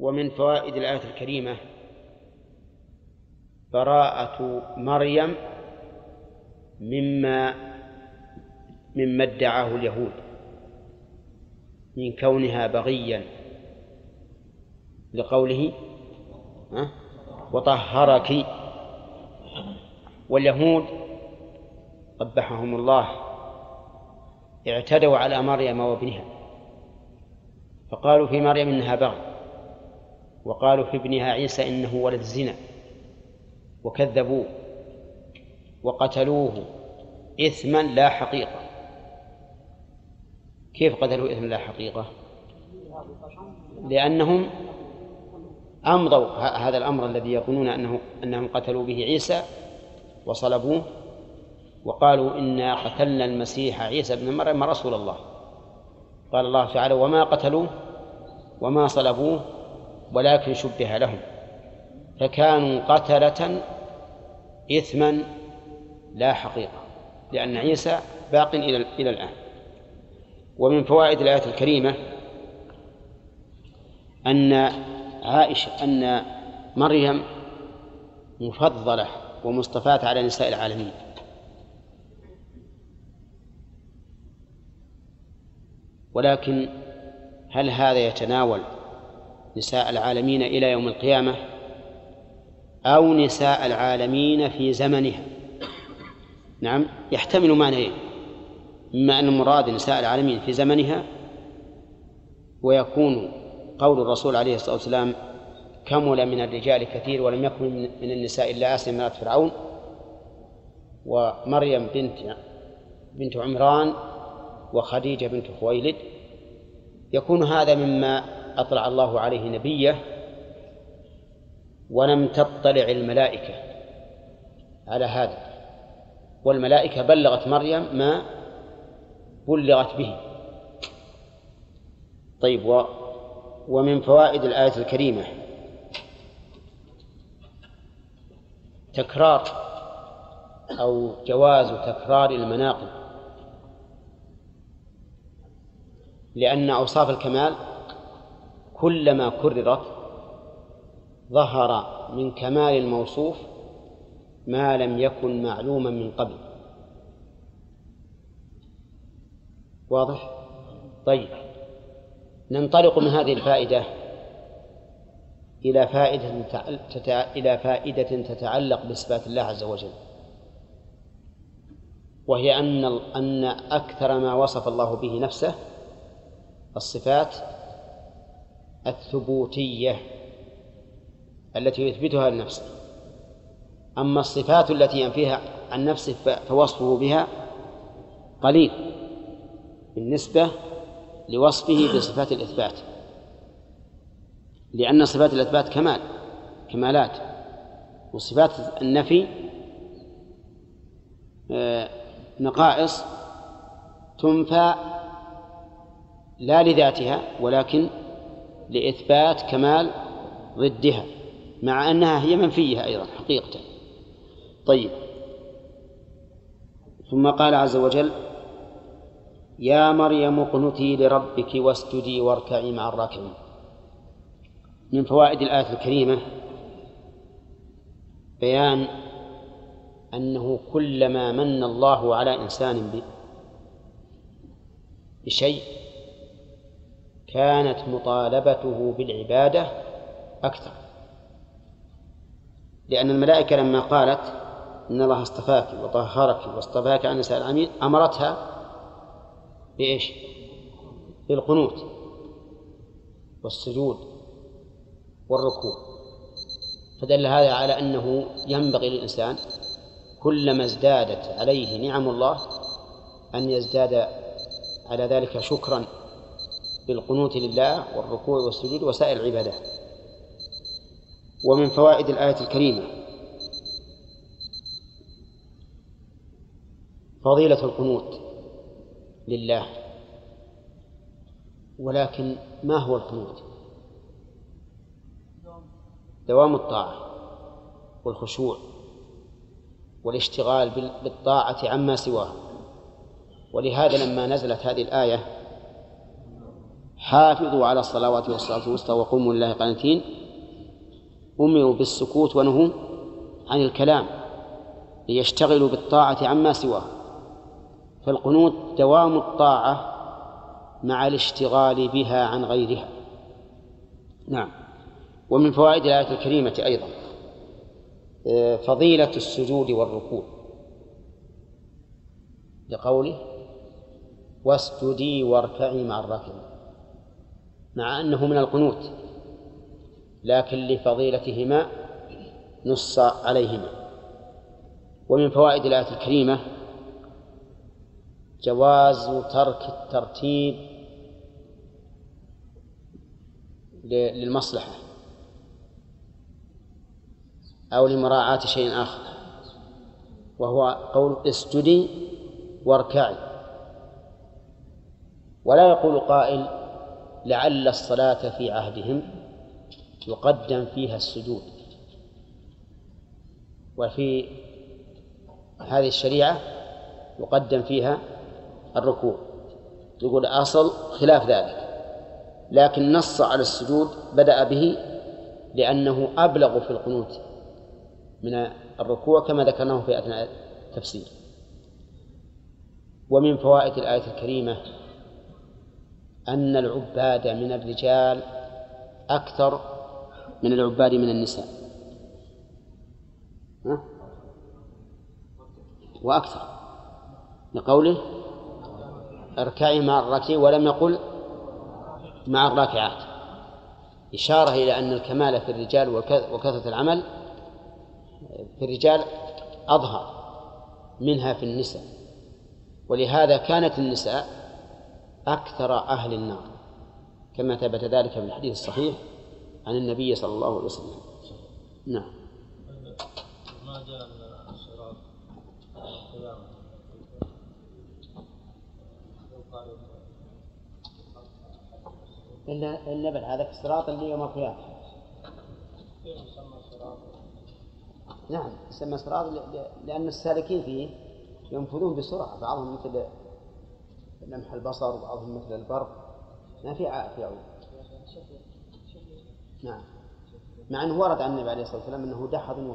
ومن فوائد الآية الكريمة براءة مريم مما ادعاه اليهود من كونها بغيا، لقوله وطهرك. واليهود قبحهم الله اعتدوا على مريم وابنها، فقالوا في مريم إنها بغي، وقالوا في ابنها عيسى إنه ولد الزنا، وكذبوه وقتلوه إثما لا حقيقة. كيف قتلوا إثما لا حقيقة؟ لأنهم أمضوا هذا الأمر الذي يظنون أنهم قتلوا به عيسى وصلبوه، وقالوا إنا قتلنا المسيح عيسى ابن مريم رسول الله. قال الله تعالى وما قتلوه وما صلبوه ولكن شبه لهم، فكانوا قتلة إثما لا حقيقة، لأن عيسى باق إلى الآن. ومن فوائد الآية الكريمة أن مريم مفضلة ومصطفاة على نساء العالمين، ولكن هل هذا يتناول نساء العالمين إلى يوم القيامة أو نساء العالمين في زمنها؟ نعم، يحتمل معنيين، إما أن المراد نساء العالمين في زمنها، ويكون قول الرسول عليه الصلاة والسلام كمل من الرجال كثير ولم يكن من النساء إلا آسيا امرأة فرعون ومريم بنت عمران وخديجة بنت خويلد، يكون هذا مما أطلع الله عليه نبيه ولم تطلع الملائكة على هذا، والملائكة بلغت مريم ما بلغت به. طيب، ومن فوائد الآية الكريمة تكرار أو جواز تكرار المناقب، لأن أوصاف الكمال كلما كررت ظهر من كمال الموصوف ما لم يكن معلوما من قبل. واضح؟ طيب، ننطلق من هذه الفائدة إلى فائدة تتعلق بصفات الله عز وجل، وهي أن أكثر ما وصف الله به نفسه الصفات الثبوتية التي يثبتها لنفسه، أما الصفات التي ينفيها عن نفسه فوصفه بها قليل بالنسبة لوصفه بصفات الإثبات، لأن صفات الإثبات كمالات، وصفات النفي نقائص تنفى لا لذاتها ولكن لإثبات كمال ضدها، مع أنها هي منفية أيضا حقيقة. طيب، ثم قال عز وجل يا مريم اقنتي لربك واسجدي واركعي مع الراكعين. من فوائد الآية الكريمة بيان أنه كلما من الله على إنسان بشيء كانت مطالبته بالعبادة أكثر، لأن الملائكة لما قالت إن الله اصطفاك وطهرك واصطفاك عن نساء العالمين أمرتها بإيش؟ بالقنوت والسجود والركوع، فدل هذا على أنه ينبغي للإنسان كلما ازدادت عليه نعم الله أن يزداد على ذلك شكرا بالقنوت لله والركوع والسجود وسائر العبادات. ومن فوائد الآية الكريمة فضيلة القنوت لله. ولكن ما هو القنوت؟ دوام الطاعة والخشوع والاشتغال بالطاعة عما سواه. ولهذا لما نزلت هذه الآية حافظوا على الصلوات والصلاة الوسطى وقوموا لله قانتين أمروا بالسكوت ونهوا عن الكلام ليشتغلوا بالطاعة عما سواه. فالقنوت دوام الطاعة مع الاشتغال بها عن غيرها. نعم. ومن فوائد الآية الكريمة أيضا فضيلة السجود والركوع لقوله واسجدي واركعي مع الراكعين، مع أنه من القنوت لكن لفضيلتهما نص عليهما. ومن فوائد الآية الكريمة جواز ترك الترتيب للمصلحة أو لمراعاة شيء آخر، وهو قول اسجدي واركعي. ولا يقول قائل لعل الصلاة في عهدهم يقدم فيها السجود، وفي هذه الشريعة يقدم فيها الركوع. يقول أصل خلاف ذلك، لكن نص على السجود بدأ به لأنه أبلغ في القنوت من الركوع كما ذكرناه في أثناء التفسير. ومن فوائد الآية الكريمة أن العباد من الرجال أكثر من العباد من النساء، وأكثر لقوله اركعي مع الراكعين ولم يقل مع الراكعات، إشارة إلى أن الكمال في الرجال وكثرة العمل في الرجال أظهر منها في النساء، ولهذا كانت النساء أكثر أهل النار كما ثبت ذلك في الحديث الصحيح عن النبي صلى الله عليه وسلم. نعم. ما جاء الصراط القيامة إلا بل هذا الصراط اللي يوم القيامة. نعم يسمى صراط لأن السالكين فيه ينفذون بسرعة، بعضهم مثل لمح البصر وبعضهم مثل البرق، ما في عائق. نعم. مع أنه ورد عن النبي عليه الصلاة والسلام أنه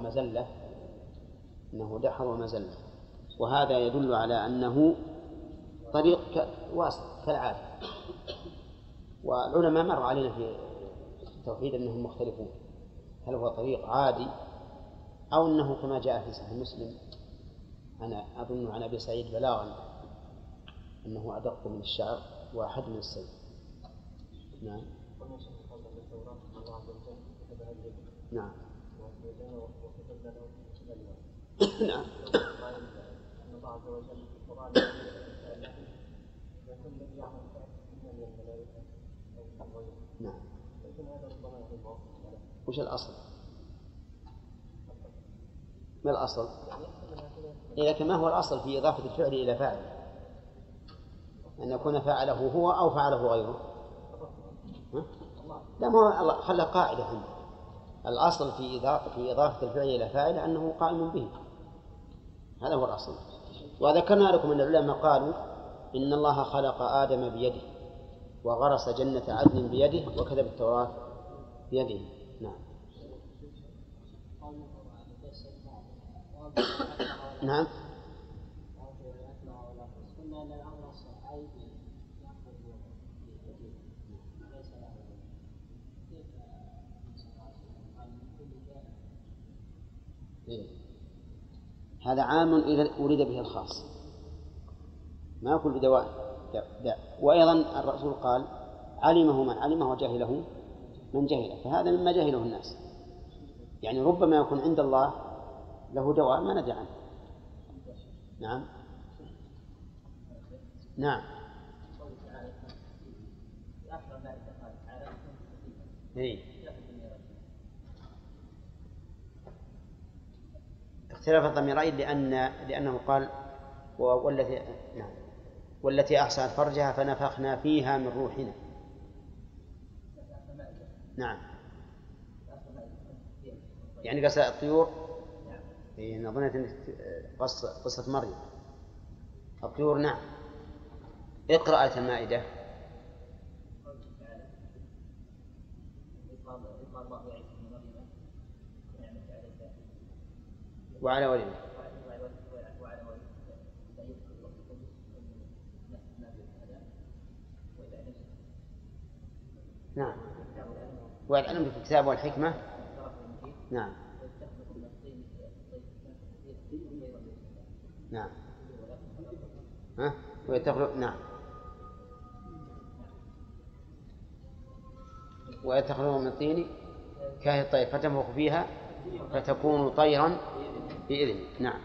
دحض ومزلة، وهذا يدل على أنه طريق واسع كالعادة. والعلماء مروا علينا في التوحيد أنهم مختلفون، هل هو طريق عادي أو أنه كما جاء في صحيح مسلم أنا أظن عن أبي سعيد بلاغا أنه أدق من الشعر وأحد من السيف. نعم. نعم. نعم. نعم. وش الأصل؟ ما الأصل؟ لكن ما هو الأصل في إضافة الفعل إلى فاعل؟ أن يكون فعله هو أو فعله غيره؟ لا، ما هو الله خلى قاعدة عنده. الأصل في إضافة الفعل إلى فاعل أنه قائم به، هذا هو الأصل. وذكرنا لكم أن العلماء قالوا إن الله خلق آدم بيده وغرس جنة عدن بيده وكتب التوراة بيده. نعم. نعم. هذا عام إذا أريد به الخاص، ما يقول بدواء. وأيضا الرسول قال علمه من علمه وجهله من جهله، فهذا مما جهله الناس. يعني ربما يكون عند الله له دواء ما ندري عنه. نعم. نعم. اختلاف الضميرين لأنه قال والتي أحصنت فرجها فنفخنا فيها من روحنا. نعم. يعني قصة الطيور. نظنت قصة مريم الطيور. نعم. اقرأ آية المائدة. وعلى وليه. نعم، والعلم في الكتاب والحكمة. نعم نعم ويتخلق. نعم ويتخلق من الطين كهيئة الطير فتنفخ فيها فتكون طيرا بإذنه. نعم.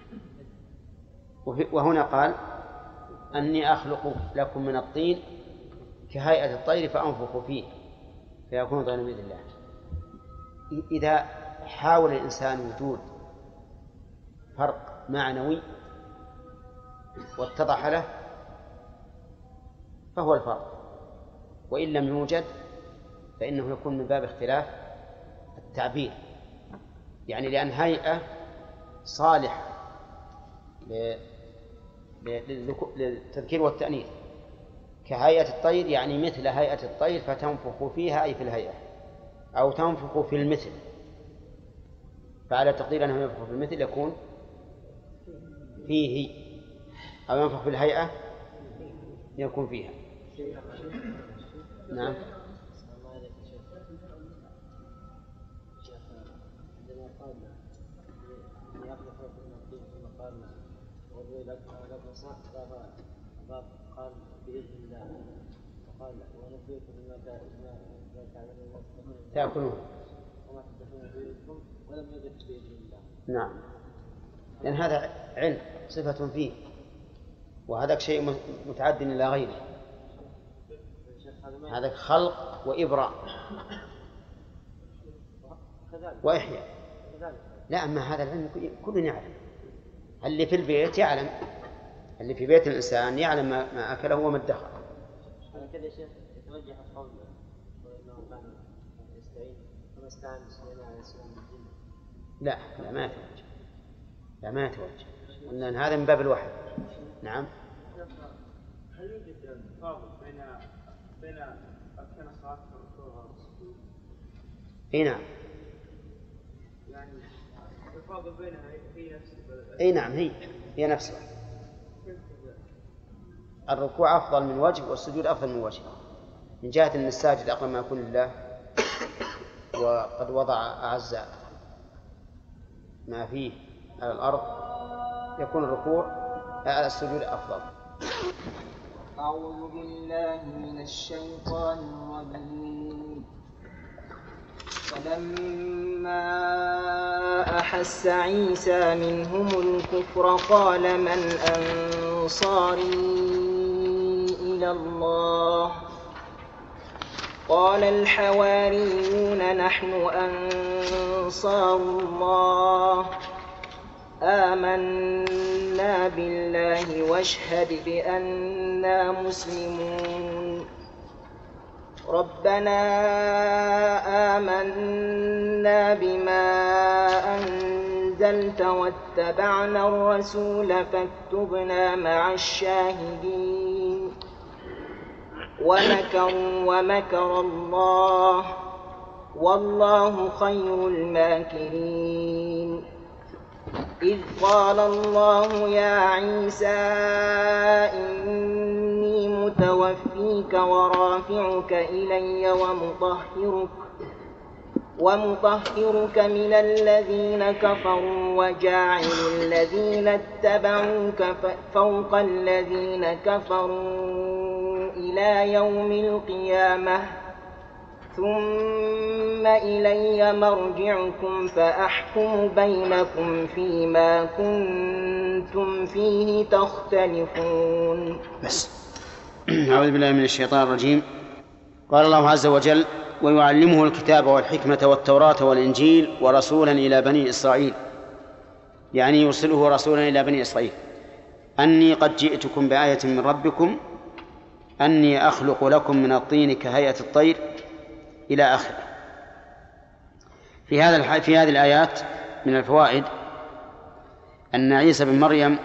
وهنا قال أني أخلق لكم من الطين كهيئة الطير فأنفخ فيه فيكون طيرا بإذن الله. إذا حاول الإنسان وجود فرق معنوي واتضح له فهو الفرق، وإن لم يوجد فإنه يكون من باب اختلاف التعبير، يعني لأن هيئة صالحة للتذكير والتأنيث كهيئة الطير، يعني مثل هيئة الطير فتنفخ فيها أي في الهيئة، أو تنفخ في المثل، فعلى تقدير أنه ينفخ في المثل يكون فيه، أو ينفخ في الهيئة يكون فيها. نعم. قال بإذن الله وقال ونبيكم بما تأكلون وما تدخلون بيوتكم ولم يذكر بإذن الله. نعم، لأن هذا علم صفة فيه، وهذا شيء متعد إلى غيره، هذا خلق وإبراء وإحياء. لا، أما هذا العلم كل يعلم، اللي في البيت يعلم، اللي في بيت الإنسان يعلم ما أكله وما ادخر. على كذا شيخ يتوجه القول وإنه كان يستعين وما استعان سليمان عليه السلام بالجن. لا ما يتوجه، لا ما يتوجه، لأن هذا من باب الوحي. نعم. هل يوجد فاضل بين أركان الصلاة والركوع والسجود؟ اي نعم. يعني الفاضل بينها هي نفسها. اي نعم، هي نفسها. الركوع أفضل من وجه والسجود أفضل من وجه، من جهة أن الساجد أقرب ما يكون لله وقد وضع أعز ما فيه على الأرض، يكون الركوع على السجود أفضل. أعوذ بالله من الشيطان الرجيم. فلما أحس عيسى منهم الكفر قال من أنصاري إلى الله؟ قال الحواريون نحن أنصار الله، آمنا بالله واشهد بأننا مسلمون. ربنا آمنا بما أنزلت واتبعنا الرسول فاكتبنا مع الشاهدين. ومكروا ومكر الله والله خير الماكرين. إذ قال الله يا عيسى إني متوفيك ورافعك إلي ومطهرك من الذين كفروا وجاعل الذين اتبعوك فوق الذين كفروا إلى يوم القيامة، ثم إلي مرجعكم فأحكم بينكم فيما كنتم فيه تختلفون. بس. أعوذ بالله من الشيطان الرجيم. قال الله عز وجل ويعلمه الكتاب والحكمة والتوراة والإنجيل ورسولا إلى بني إسرائيل، يعني يرسله رسولا إلى بني إسرائيل، أني قد جئتكم بآية من ربكم أني أخلق لكم من الطين كهيئة الطير إلى آخره. في هذه الآيات من الفوائد أن عيسى بن مريم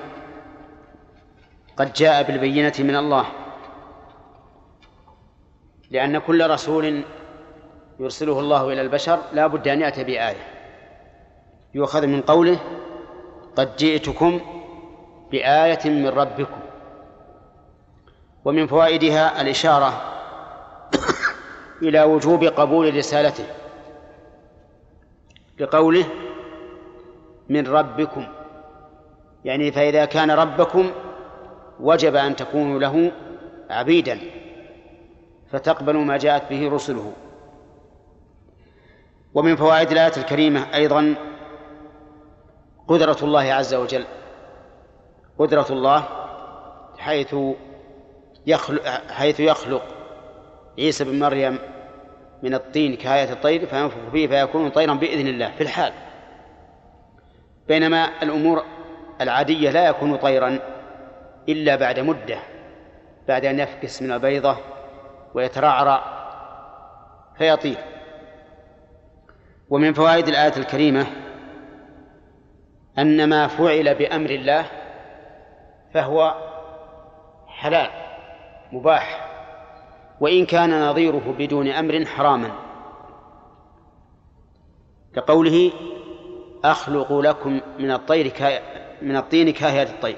قد جاء بالبينة من الله، لأن كل رسول يرسله الله إلى البشر لا بد أن يأتي بآية يؤخذ من قوله قد جئتكم بآية من ربكم. ومن فوائدها الإشارة إلى وجوب قبول رسالته لقوله من ربكم، يعني فإذا كان ربكم وجب أن تكونوا له عبيدا فتقبلوا ما جاءت به رسله. ومن فوائد الآية الكريمة أيضا قدرة الله عز وجل، قدرة الله حيث يخلق عيسى بن مريم من الطين كهيئة الطير فينفخ فيه فيكون طيرا بإذن الله في الحال، بينما الأمور العادية لا يكون طيرا إلا بعد مدة، بعد أن يفكس من البيضة ويترعرع فيطير. ومن فوائد الآية الكريمة أن ما فعل بأمر الله فهو حلال مباح، وإن كان نظيره بدون أمر حراما، كقوله أخلق لكم من الطين كهيئة الطير.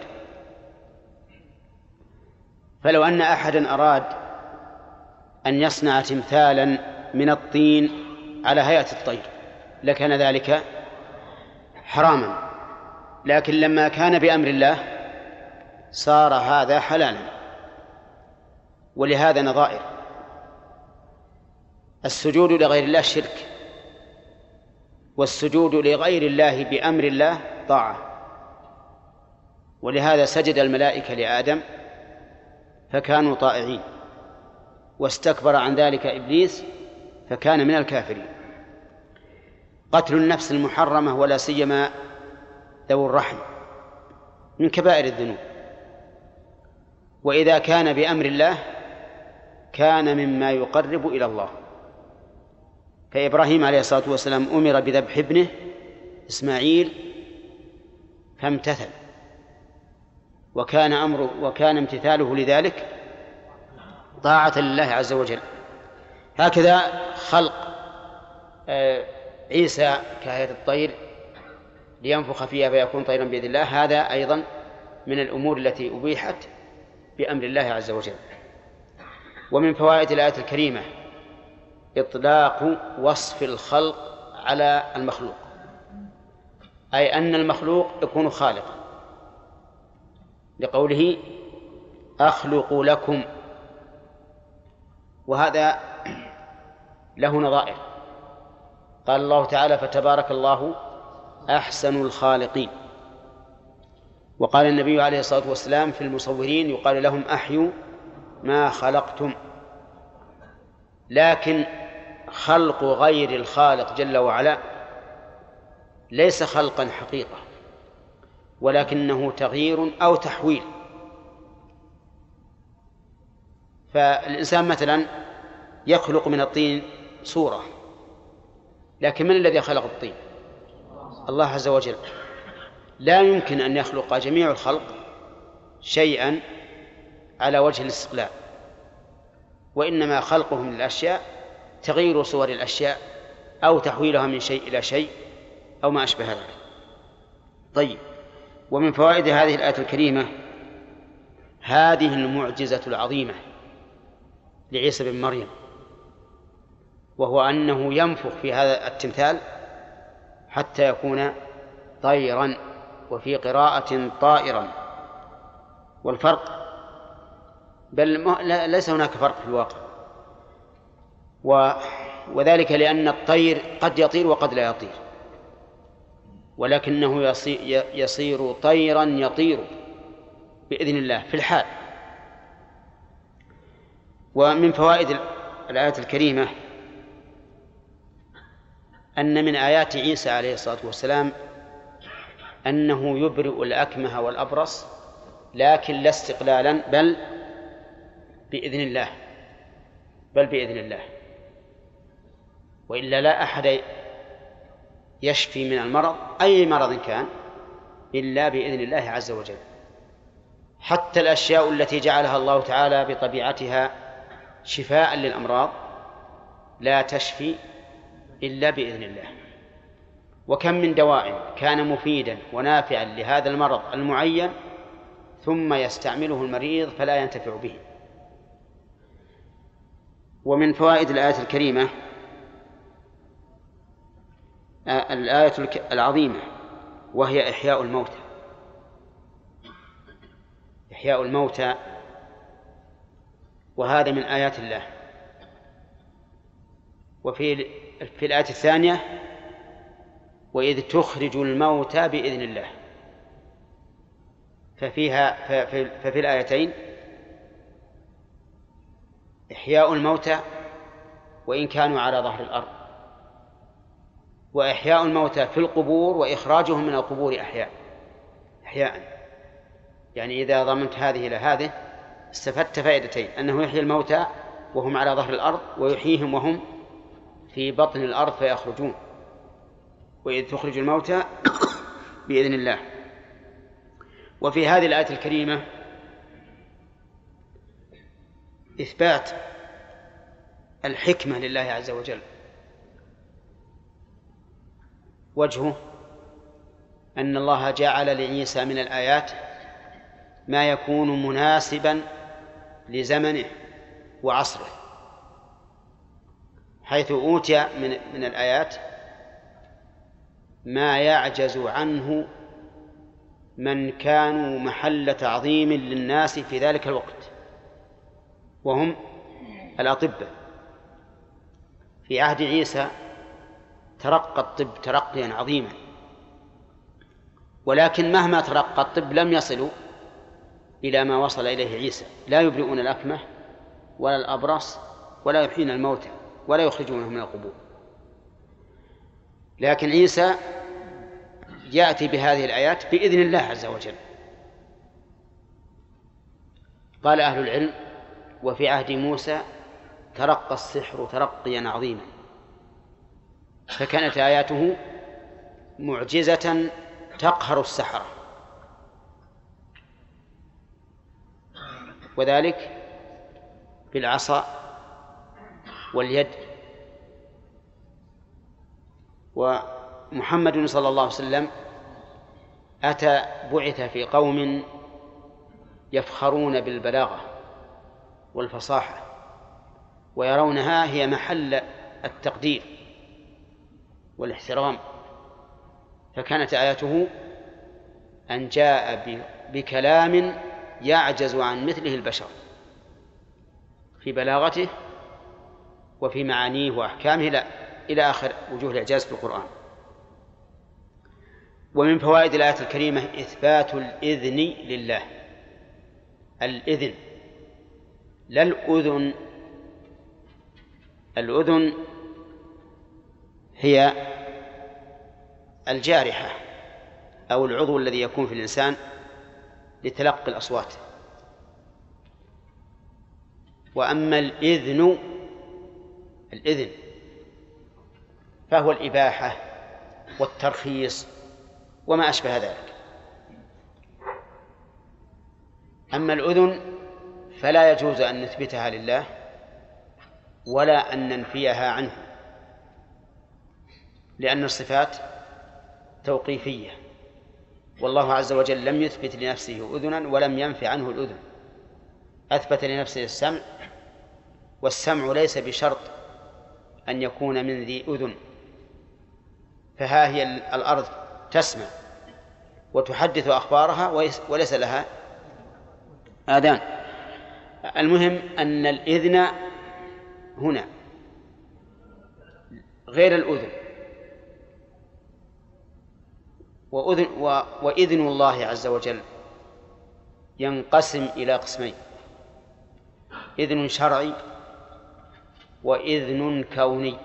فلو أن أحدا أراد أن يصنع تمثالا من الطين على هيئة الطير لكان ذلك حراما، لكن لما كان بأمر الله صار هذا حلالا. ولهذا نظائر: السجود لغير الله شرك، والسجود لغير الله بأمر الله طاعة. ولهذا سجد الملائكة لآدم فكانوا طائعين، واستكبر عن ذلك إبليس فكان من الكافرين. قتل النفس المحرمة ولا سيما ذو الرحم من كبائر الذنوب، وإذا كان بأمر الله كان مما يقرب إلى الله. فإبراهيم عليه الصلاة والسلام أمر بذبح ابنه إسماعيل فامتثل، وكان امتثاله لذلك طاعة لله عز وجل. هكذا خلق عيسى كهيئة الطير لينفخ فيها فيكون طيرا بإذن الله، هذا أيضا من الأمور التي أبيحت بأمر الله عز وجل. ومن فوائد الآية الكريمة إطلاق وصف الخلق على المخلوق، أي أن المخلوق يكون خالقا، لقوله أخلق لكم، وهذا له نظائر. قال الله تعالى فتبارك الله أحسن الخالقين. وقال النبي عليه الصلاة والسلام في المصورين يقال لهم أحيوا ما خلقتم. لكن خلق غير الخالق جل وعلا ليس خلقا حقيقة، ولكنه تغيير أو تحويل. فالإنسان مثلا يخلق من الطين صورة، لكن من الذي خلق الطين؟ الله عز وجل. لا يمكن أن يخلق جميع الخلق شيئا على وجه الاستقلال، وإنما خلقهم للأشياء تغيير صور الأشياء أو تحويلها من شيء إلى شيء أو ما أشبه ذلك. طيب، ومن فوائد هذه الآية الكريمة هذه المعجزة العظيمة لعيسى بن مريم، وهو أنه ينفخ في هذا التمثال حتى يكون طيرا، وفي قراءة طائرا. والفرق بل ليس هناك فرق في الواقع، وذلك لأن الطير قد يطير وقد لا يطير، ولكنه يصير طيرا يطير بإذن الله في الحال. ومن فوائد الآية الكريمة أن من آيات عيسى عليه الصلاة والسلام أنه يبرئ الأكمه والأبرص، لكن لا استقلالا بل بإذن الله، وإلا لا أحد يشفي من المرض أي مرض كان إلا بإذن الله عز وجل. حتى الأشياء التي جعلها الله تعالى بطبيعتها شفاء للأمراض لا تشفي إلا بإذن الله. وكم من دواء كان مفيدا ونافعا لهذا المرض المعين ثم يستعمله المريض فلا ينتفع به. ومن فوائد الآية الكريمة الآية العظيمة وهي إحياء الموتى. إحياء الموتى وهذا من آيات الله. وفي الآية الثانية وإذ تخرج الموتى بإذن الله. ففي الآيتين إحياء الموتى وإن كانوا على ظهر الأرض، وإحياء الموتى في القبور وإخراجهم من القبور أحياء. يعني إذا ضمنت هذه إلى هذه استفدت فائدتين: أنه يحيي الموتى وهم على ظهر الأرض، ويحييهم وهم في بطن الأرض فيخرجون. وإذ تخرج الموتى بإذن الله. وفي هذه الآية الكريمة إثبات الحكمة لله عز وجل. وجهه أن الله جعل لعيسى من الآيات ما يكون مناسبا لزمنه وعصره، حيث أوتي من الآيات ما يعجز عنه من كانوا محل تعظيم للناس في ذلك الوقت، وهم الأطباء. في عهد عيسى ترقى الطب ترقيا عظيما، ولكن مهما ترقى الطب لم يصلوا إلى ما وصل إليه عيسى. لا يبرئون الأكمه ولا الأبرص ولا يحيون الموتى ولا يخرجونهم من القبور. لكن عيسى يأتي بهذه الآيات بإذن الله عز وجل. قال أهل العلم: وفي عهد موسى ترقى السحر ترقيا عظيما، فكانت آياته معجزة تقهر السحرة، وذلك بالعصا واليد. ومحمد صلى الله عليه وسلم بعث في قوم يفخرون بالبلاغة والفصاحة ويرونها هي محل التقدير والاحترام، فكانت آياته أن جاء بكلام يعجز عن مثله البشر في بلاغته وفي معانيه وأحكامه إلى آخر وجوه الإعجاز في القرآن. ومن فوائد الآية الكريمة إثبات الإذن لله. الإذن لا الأذن. الأذن هي الجارحة أو العضو الذي يكون في الإنسان لتلقي الأصوات. وأما الإذن فهو الإباحة والترخيص وما أشبه ذلك. أما الأذن فلا يجوز أن نثبتها لله ولا أن ننفيها عنه، لأن الصفات توقيفية، والله عز وجل لم يثبت لنفسه أذنا ولم ينفي عنه الأذن. أثبت لنفسه السمع، والسمع ليس بشرط أن يكون من ذي أذن، فها هي الأرض تسمع وتحدث أخبارها وليس لها آذان. المهم أن الإذن هنا غير الأذن. وإذن الله عز وجل ينقسم إلى قسمين: إذن شرعي وإذن كوني.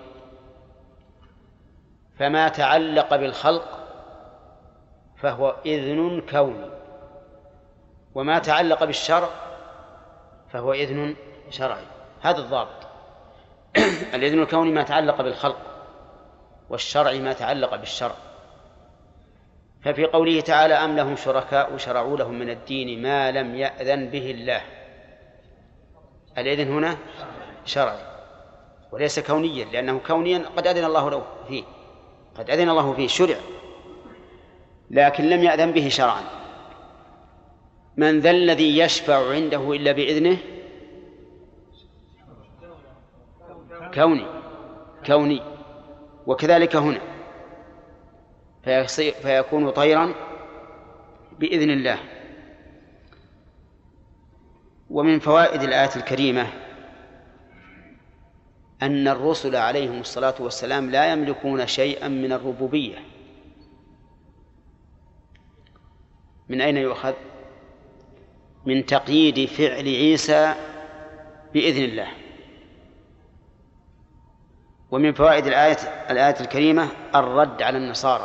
فما تعلق بالخلق فهو إذن كوني، وما تعلق بالشرع فهو إذن شرعي. هذا الضابط. الإذن الكوني ما تعلق بالخلق، والشرع ما تعلق بالشرع. ففي قوله تعالى: أم لهم شركاء شرعوا لهم من الدين ما لم يأذن به الله، الإذن هنا شرعي. وليس كونيا، لأنه كونيا قد أذن الله له فيه، قد أذن الله فيه شرع، لكن لم يأذن به شرعا. من ذا الذي يشفع عنده إلا بإذنه؟ كوني. وكذلك هنا فيكون طيرا بإذن الله. ومن فوائد الآية الكريمة أن الرسل عليهم الصلاة والسلام لا يملكون شيئا من الربوبية. من أين يؤخذ؟ من تقييد فعل عيسى بإذن الله. ومن فوائد الآية الكريمة الرد على النصارى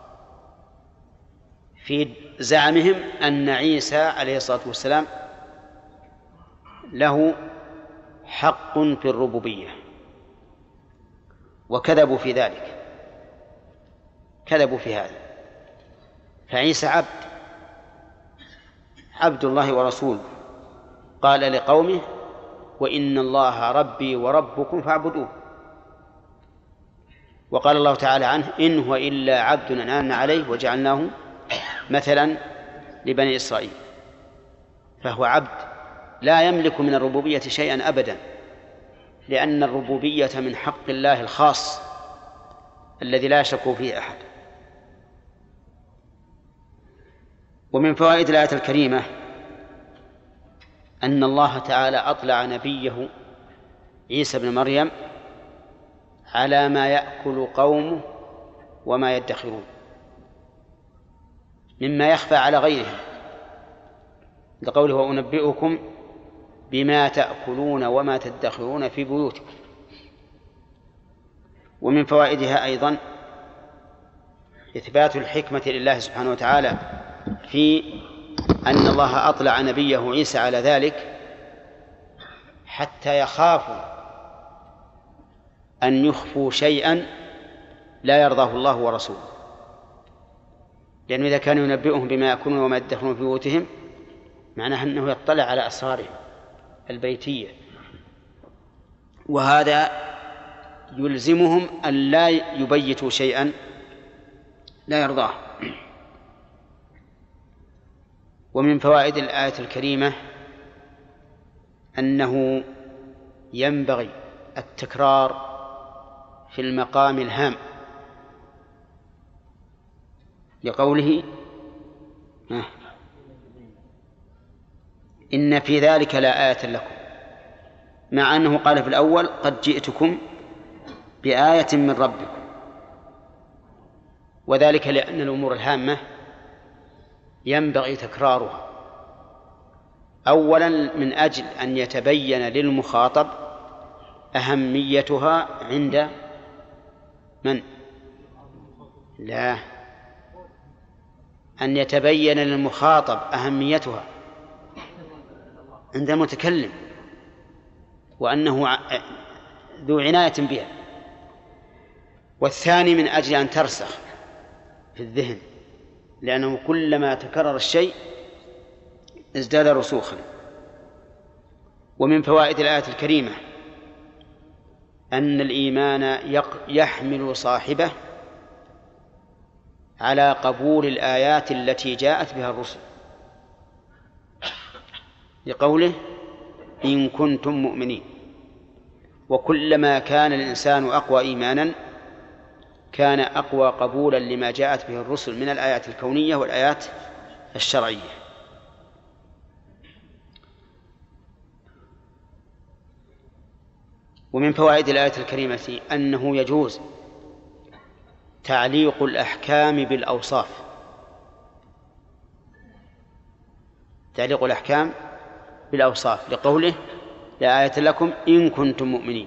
في زعمهم أن عيسى عليه الصلاة والسلام له حق في الربوبية، وكذبوا في ذلك، كذبوا في هذا. فعيسى عبد الله ورسوله، قال لقومه: وإن الله ربي وربكم فاعبدوه. وقال الله تعالى عنه: إن هو إلا عبد أنعمنا عليه وجعلناه مثلا لبني إسرائيل. فهو عبد لا يملك من الربوبية شيئا أبدا، لأن الربوبية من حق الله الخاص الذي لا يشرك فيه أحد. ومن فوائد الآية الكريمة أن الله تعالى أطلع نبيه عيسى بن مريم على ما يأكل قومه وما يدخرون مما يخفى على غيرهم، لقوله: وأنبئكم بما تأكلون وما تدخرون في بيوتكم. ومن فوائدها أيضا إثبات الحكمة لله سبحانه وتعالى في أن الله أطلع نبيه عيسى على ذلك حتى يخافوا أن يخفوا شيئا لا يرضاه الله ورسوله، لأنه إذا كانوا ينبئهم بما يأكلون وما يدخرون في بيوتهم معناه أنه يطلع على أسرارهم البيتية، وهذا يلزمهم أن لا يبيتوا شيئا لا يرضاه. ومن فوائد الآية الكريمة أنه ينبغي التكرار في المقام الهام، لقوله: إن في ذلك لآية لكم، مع أنه قال في الأول: قد جئتكم بآية من ربكم. وذلك لأن الأمور الهامة ينبغي تكرارها، أولا من أجل أن يتبين للمخاطب أهميتها عند من؟ لا، أن يتبين للمخاطب أهميتها عند المتكلم، وأنه ذو عناية بها. والثاني من أجل أن ترسخ في الذهن، لأنه كلما تكرر الشيء ازداد رسوخا. ومن فوائد الآية الكريمة أن الإيمان يحمل صاحبه على قبول الآيات التي جاءت بها الرسل، لقوله: إن كنتم مؤمنين. وكلما كان الإنسان أقوى إيمانا كان أقوى قبولا لما جاءت به الرسل من الآيات الكونية والآيات الشرعية. ومن فوائد الآية الكريمة أنه يجوز تعليق الأحكام بالأوصاف، تعليق الأحكام بالأوصاف، لقوله: لا آية لكم إن كنتم مؤمنين.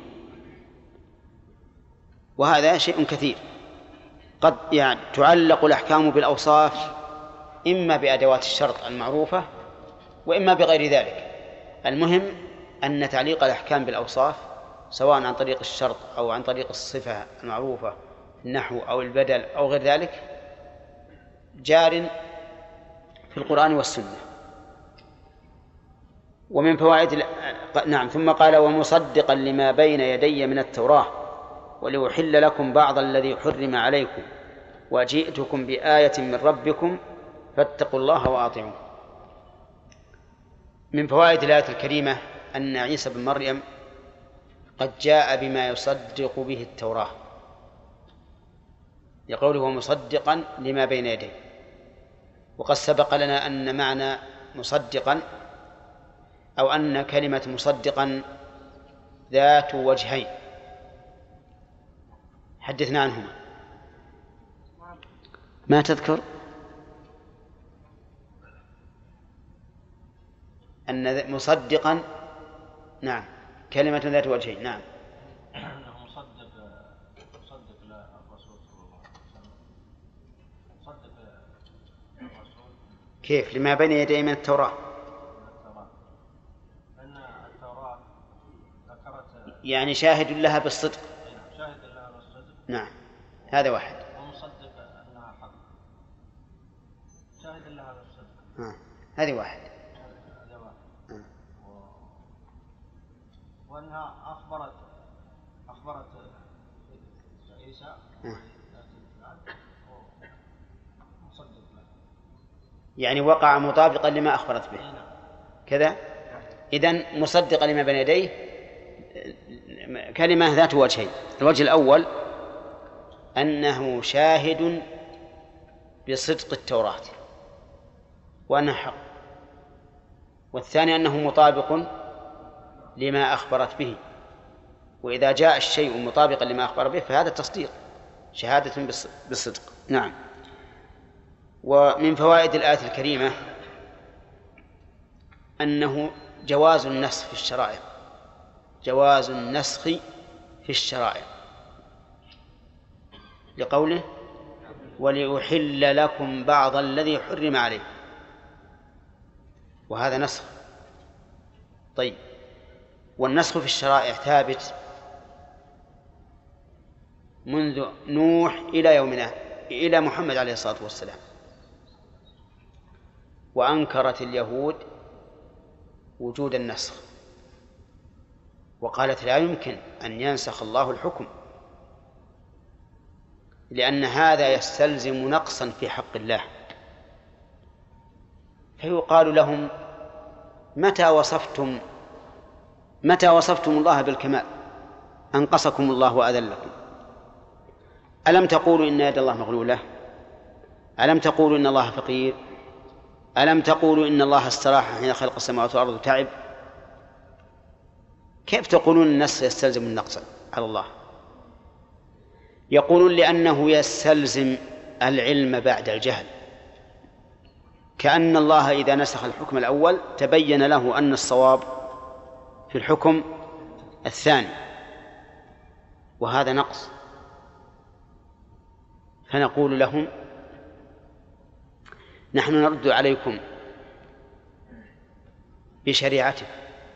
وهذا شيء كثير، قد تعلق الأحكام بالأوصاف إما بأدوات الشرط المعروفة وإما بغير ذلك. المهم أن تعليق الأحكام بالأوصاف سواء عن طريق الشرط أو عن طريق الصفة المعروفة، النحو أو البدل أو غير ذلك، جار في القرآن والسنة. ومن فوائد نعم. ثم قال ومصدقا لما بين يدي من التوراة ولأحل لكم بعض الذي حرم عليكم وجئتكم بآية من ربكم فاتقوا الله وأطيعون. من فوائد الآية الكريمة أن عيسى بن مريم قد جاء بما يصدق به التوراة، لقوله مصدقا لما بين يديه. وقد سبق لنا أن معنى مصدقا أو أن كلمة مصدقا ذات وجهين، حدثنا عنهما. ما تذكر أن مصدقا نعم كلمة ذات وجهين. نعم مصدق للرسول صلى الله عليه وسلم، مصدق الرسول كيف لما بين يديه من التوراة؟ لأن التوراة ذكرت يعني شاهد لها بالصدق. شاهد لها بالصدق. نعم هذا واحد. ومصدق أنها حق، شاهد لها بالصدق. هذه واحد. وأنها أخبرت عيسى مصدق له، يعني وقع مطابقا لما أخبرت به كذا. إذن مصدقا لما بين يديه كلمة ذات وجهين. الوجه الأول أنه شاهد بصدق التوراة وأنها حق، والثاني أنه مطابق لما أخبرت به. وإذا جاء الشيء مطابقا لما أخبر به فهذا تصديق، شهادة بالصدق. نعم. ومن فوائد الآية الكريمة أنه جواز النسخ في الشرائع، جواز النسخ في الشرائع، لقوله ولأحل لكم بعض الذي حرم عليكم، وهذا نسخ. طيب، والنسخ في الشرائع ثابت منذ نوح إلى يومنا إلى محمد عليه الصلاة والسلام. وأنكرت اليهود وجود النسخ وقالت لا يمكن أن ينسخ الله الحكم، لأن هذا يستلزم نقصا في حق الله. فيقال لهم متى وصفتم الله بالكمال أنقصكم الله وأذلكم؟ ألم تقولوا إن يد الله مغلولة؟ ألم تقولوا إن الله فقير؟ ألم تقولوا إن الله استراح حين خلق السماوات والأرض تعب؟ كيف تقولون النص يستلزم النقص على الله؟ يقولون لأنه يستلزم العلم بعد الجهل، كأن الله إذا نسخ الحكم الأول تبين له أن الصواب في الحكم الثاني، وهذا نقص. فنقول لهم نحن نرد عليكم بشريعته.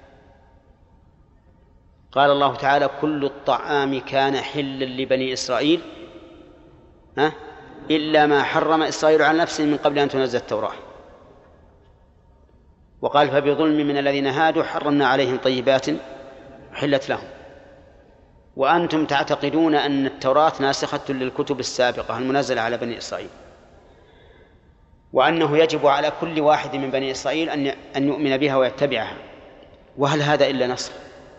قال الله تعالى كل الطعام كان حلا لبني إسرائيل إلا ما حرم إسرائيل على نفسه من قبل أن تنزل التوراة. وقال فبظلم من الذين هادوا حرمنا عليهم طيبات حلت لهم. وأنتم تعتقدون أن التوراة ناسخة للكتب السابقة المنزلة على بني إسرائيل، وأنه يجب على كل واحد من بني إسرائيل أن يؤمن بها ويتبعها. وهل هذا إلا نسخ؟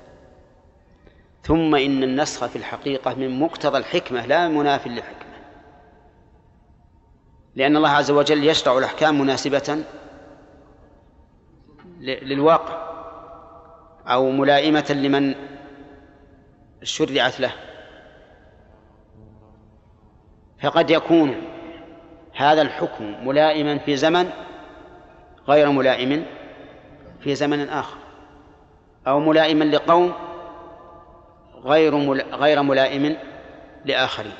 ثم إن النسخ في الحقيقة من مقتضى الحكمة لا مناف للحكمة، لأن الله عز وجل يشرع الأحكام مناسبة للواقع أو ملائمة لمن شرعت له. فقد يكون هذا الحكم ملائما في زمن غير ملائم في زمن آخر، أو ملائما لقوم غير ملائم لآخرين.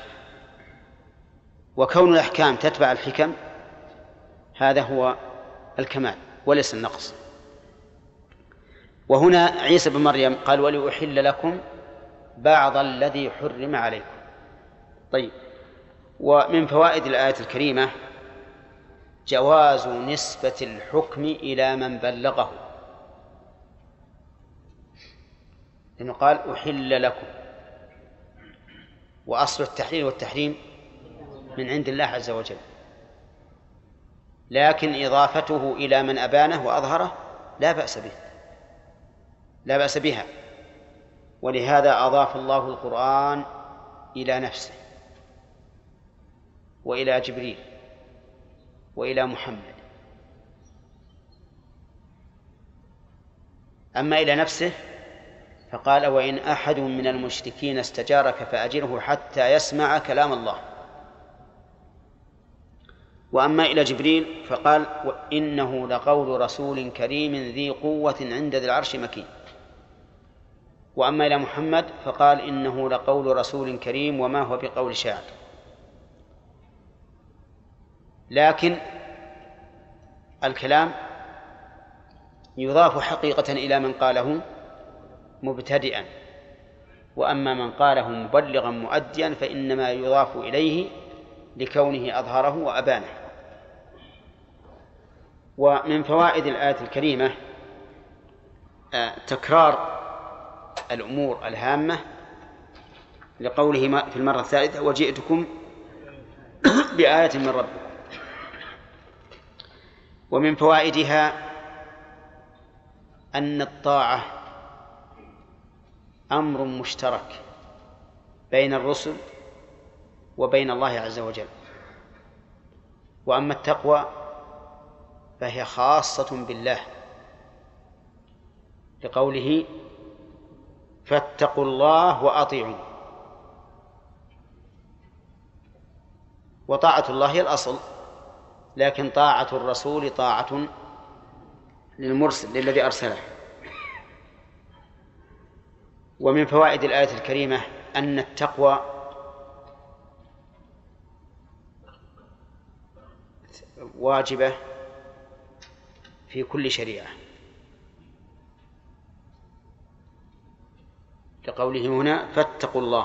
وكون الأحكام تتبع الحكم هذا هو الكمال وليس النقص. وهنا عيسى بن مريم قال ولأحل لكم بعض الذي حرم عليكم. طيب، ومن فوائد الآية الكريمة جواز نسبة الحكم إلى من بلغه، لأنه قال أحل لكم، وأصل التحليل والتحريم من عند الله عز وجل، لكن إضافته إلى من أبانه وأظهره لا بأس به، لا بأس بها. ولهذا أضاف الله القرآن إلى نفسه وإلى جبريل وإلى محمد. أما إلى نفسه فقال وإن أحد من المشركين استجارك فأجره حتى يسمع كلام الله. وأما إلى جبريل فقال وإنه لقول رسول كريم ذي قوة عند ذي العرش مكين. وأما إلى محمد فقال إنه لقول رسول كريم وما هو بقول شاعر. لكن الكلام يضاف حقيقة إلى من قاله مبتدئا، وأما من قاله مبلغا مؤديا فإنما يضاف إليه لكونه أظهره وأبانه. ومن فوائد الآية الكريمة تكرار الأمور الهامة لقوله في المرة الثالثة وجئتكم بآية من ربكم. ومن فوائدها أن الطاعة أمر مشترك بين الرسل وبين الله عز وجل، وأما التقوى فهي خاصة بالله لقوله فاتقوا الله وأطيعوا. وطاعة الله هي الأصل، لكن طاعة الرسول طاعة للمرسل للذي أرسله. ومن فوائد الآية الكريمة أن التقوى واجبة في كل شريعة، لقوله هنا فاتقوا الله.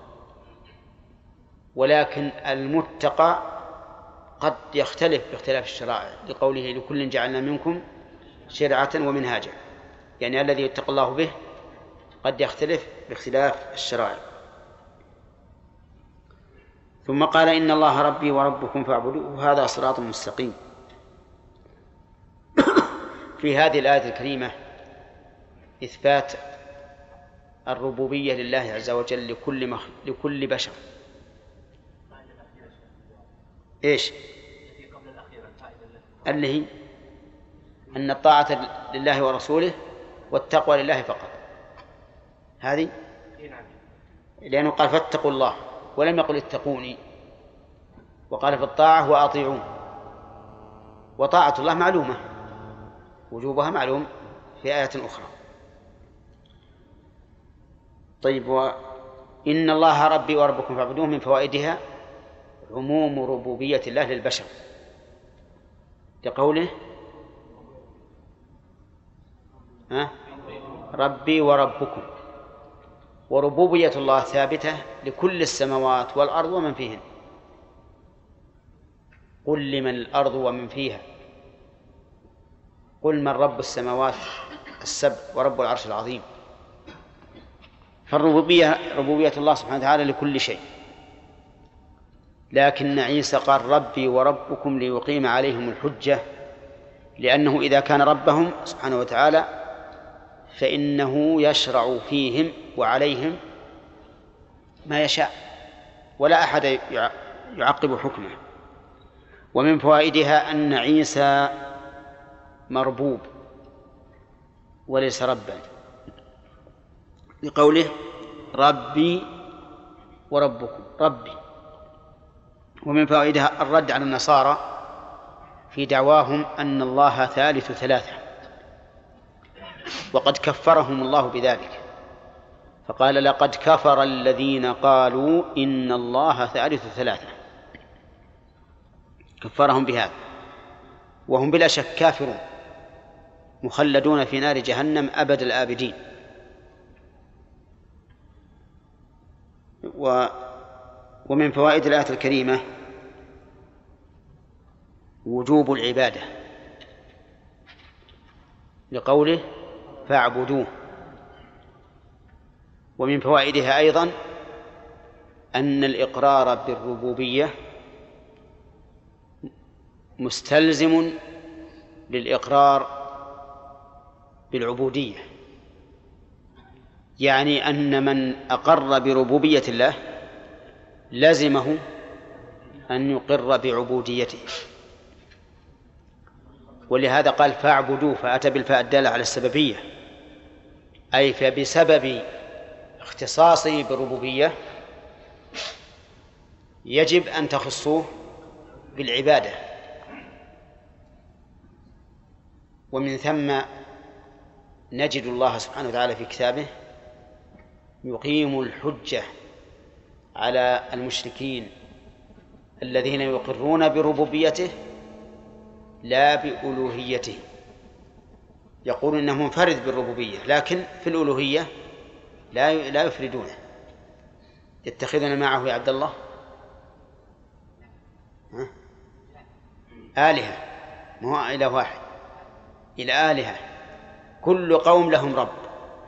ولكن المتقى قد يختلف باختلاف الشرائع، لقوله لكل جعلنا منكم شرعة ومنهاجا، يعني الذي يتقى الله به قد يختلف باختلاف الشرائع. ثم قال إن الله ربي وربكم فاعبدوه هذا صراط مستقيم. في هذه الآية الكريمة إثبات الربوبية لله عز وجل لكل بشر. إيش اللي هي أن الطاعة لله ورسوله والتقوى لله فقط، هذه لأنه قال فاتقوا الله ولم يقل اتقوني، وقال في الطاعة وأطيعون. وطاعة الله معلومة، وجوبها معلوم في آية أخرى. طيب وإن الله ربي وربكم فاعبدوه من فوائدها عموم ربوبية الله للبشر، لقوله ربي وربكم. وربوبية الله ثابتة لكل السماوات والأرض ومن فيهن. قل لمن الأرض ومن فيها قل من رب السماوات السبع ورب العرش العظيم. فالربوبية ربوبية الله سبحانه وتعالى لكل شيء. لكن عيسى قال ربي وربكم ليقيم عليهم الحجة، لأنه إذا كان ربهم سبحانه وتعالى فإنه يشرع فيهم وعليهم ما يشاء ولا أحد يعقب حكمه. ومن فوائدها أن عيسى مربوب وليس ربا، لقوله ربي وربكم ربي. ومن فوائدها الرد على النصارى في دعواهم أن الله ثالث ثلاثة، وقد كفرهم الله بذلك، فقال لقد كفر الذين قالوا إن الله ثالث ثلاثة، كفرهم بهذا، وهم بلا شك كافرون مخلدون في نار جهنم أبد الآبدين. ومن فوائد الآية الكريمة وجوب العبادة، لقوله فاعبدوه. ومن فوائدها أيضا أن الإقرار بالربوبية مستلزم للإقرار بالعبودية، يعني أن من أقر بربوبية الله لزمه أن يقر بعبوديته، ولهذا قال فاعبدوه، فأتى بالفاء الدالة على السببية، أي فبسبب اختصاصه بالربوبية يجب أن تخصوه بالعبادة. ومن ثم نجد الله سبحانه وتعالى في كتابه يقيم الحجة على المشركين الذين يقرون بربوبيته لا بألوهيته، يقول إنه منفرد بالربوبية لكن في الألوهية لا يفردونه. يتخذون معه يا عبد الله آلهة، ما هو إله واحد، إلى آلهة، كل قوم لهم رب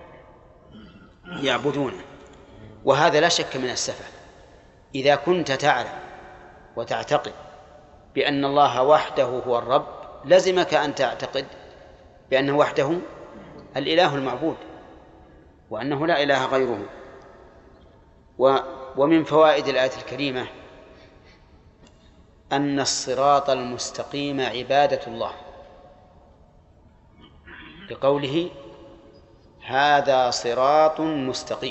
يعبدونه. وهذا لا شك من السفه. إذا كنت تعلم وتعتقد بأن الله وحده هو الرب لزمك أن تعتقد بأنه وحده الإله المعبود وأنه لا إله غيره. ومن فوائد الآية الكريمة أن الصراط المستقيم عبادة الله، بقوله هذا صراط مستقيم.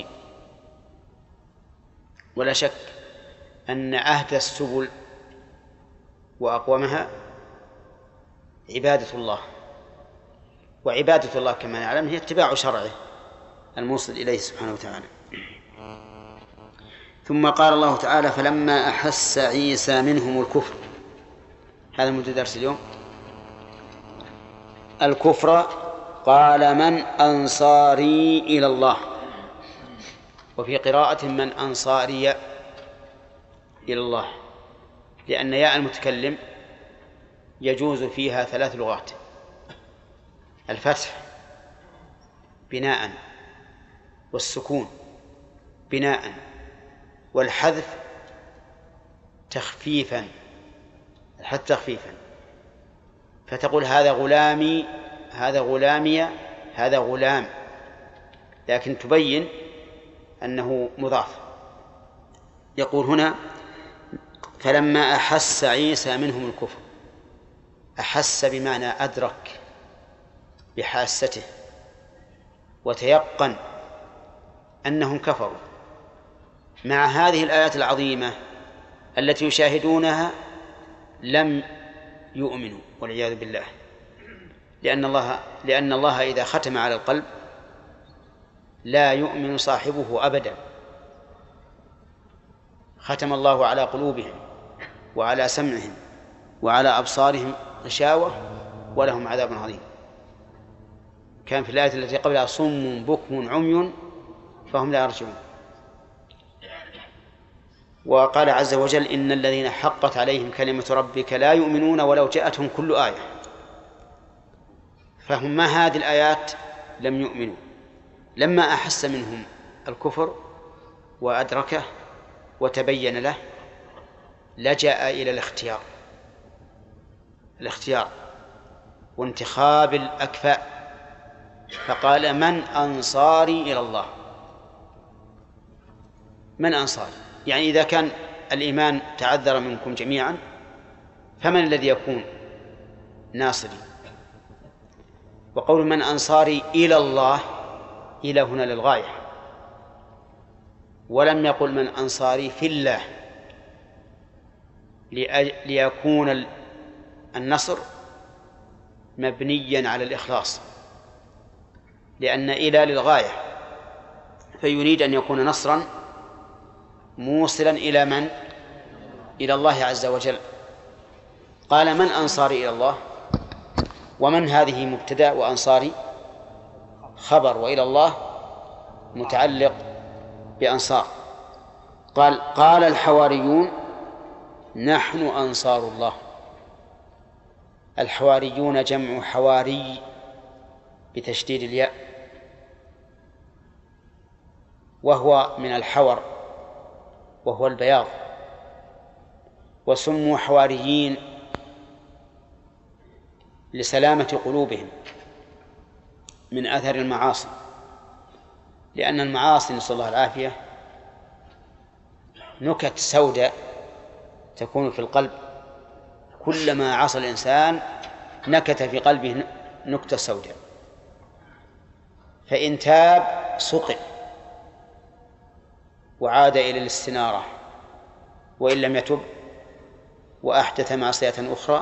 ولا شك أن أهدى السبل وأقومها عبادة الله، وعبادة الله كما نعلم هي اتباع شرعه الموصل إليه سبحانه وتعالى. ثم قال الله تعالى فلما أحس عيسى منهم الكفر، هذا مدة درس اليوم، الكفر قال من أنصاري إلى الله، وفي قراءة من أنصاري إلى الله، لأن ياء المتكلم يجوز فيها 3 لغات: الفتح بناء، والسكون بناء، والحذف تخفيفا، الحذف تخفيفا، فتقول هذا غلامي، هذا غلامي، هذا غلام، لكن تبين أنه مضاف. يقول هنا فلما أحس عيسى منهم الكفر، أحس بمعنى أدرك بحاسته وتيقن أنهم كفروا مع هذه الآيات العظيمة التي يشاهدونها لم يؤمنوا والعياذ بالله، لأن الله إذا ختم على القلب لا يؤمن صاحبه أبدا. ختم الله على قلوبهم وعلى سمعهم وعلى أبصارهم غشاوة ولهم عذاب عظيم. كان في الآية التي قبلها صم بكم عمي فهم لا يرجعون. وقال عز وجل إن الذين حقت عليهم كلمة ربك لا يؤمنون ولو جاءتهم كل آية، فهم ما هذه الآيات لم يؤمنوا. لما أحس منهم الكفر وأدركه وتبين له لجأ إلى الاختيار وانتخاب الأكفاء، فقال من أنصاري إلى الله. من أنصاري؟ يعني إذا كان الإيمان تعذر منكم جميعا فمن الذي يكون ناصري؟ وقول من أنصاري إلى الله، إلى هنا للغاية، ولم يقل من أنصاري في الله، ليكون النصر مبنيا على الإخلاص، لأن إلى للغاية، فيريد أن يكون نصرا موصلا إلى من؟ إلى الله عز وجل. قال من أنصاري إلى الله، ومن هذه مبتدأ وأنصاري خبر، وإلى الله متعلق بأنصار. قال الحواريون نحن أنصار الله. الحواريون جمع حواري بتشديد الياء، وهو من الحور وهو البياض، وسموا حواريين لسلامة قلوبهم من أثر المعاصي، لأن المعاصي نسأل الله العافية نكت سوداء تكون في القلب، كلما عصى الإنسان نكت في قلبه نكتة سوداء، فإن تاب سقط وعاد إلى الاستنارة، وإن لم يتب وأحدث معصية أخرى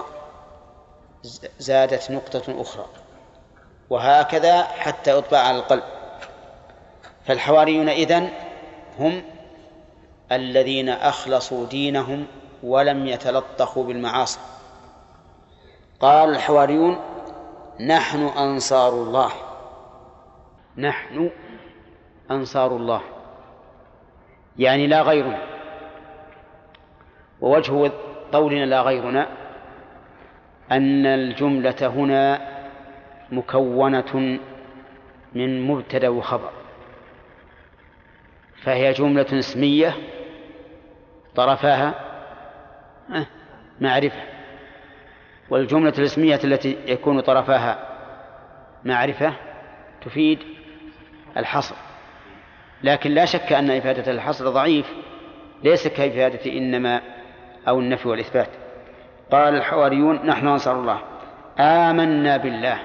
زادت نقطة أخرى، وهكذا حتى يطبع على القلب. فالحواريون إذن هم الذين أخلصوا دينهم ولم يتلطخوا بالمعاصي. قال الحواريون: نحن أنصار الله. نحن أنصار الله يعني لا غيرنا. ووجه قولنا لا غيرنا أن الجملة هنا مكونة من مبتدأ وخبر، فهي جملة اسمية طرفاها معرفة، والجملة الاسمية التي يكون طرفاها معرفة تفيد الحصر، لكن لا شك أن إفادة الحصر ضعيف، ليس كإفادة إنما أو النفي والإثبات. قال الحواريون: نحن أنصار الله آمنا بالله.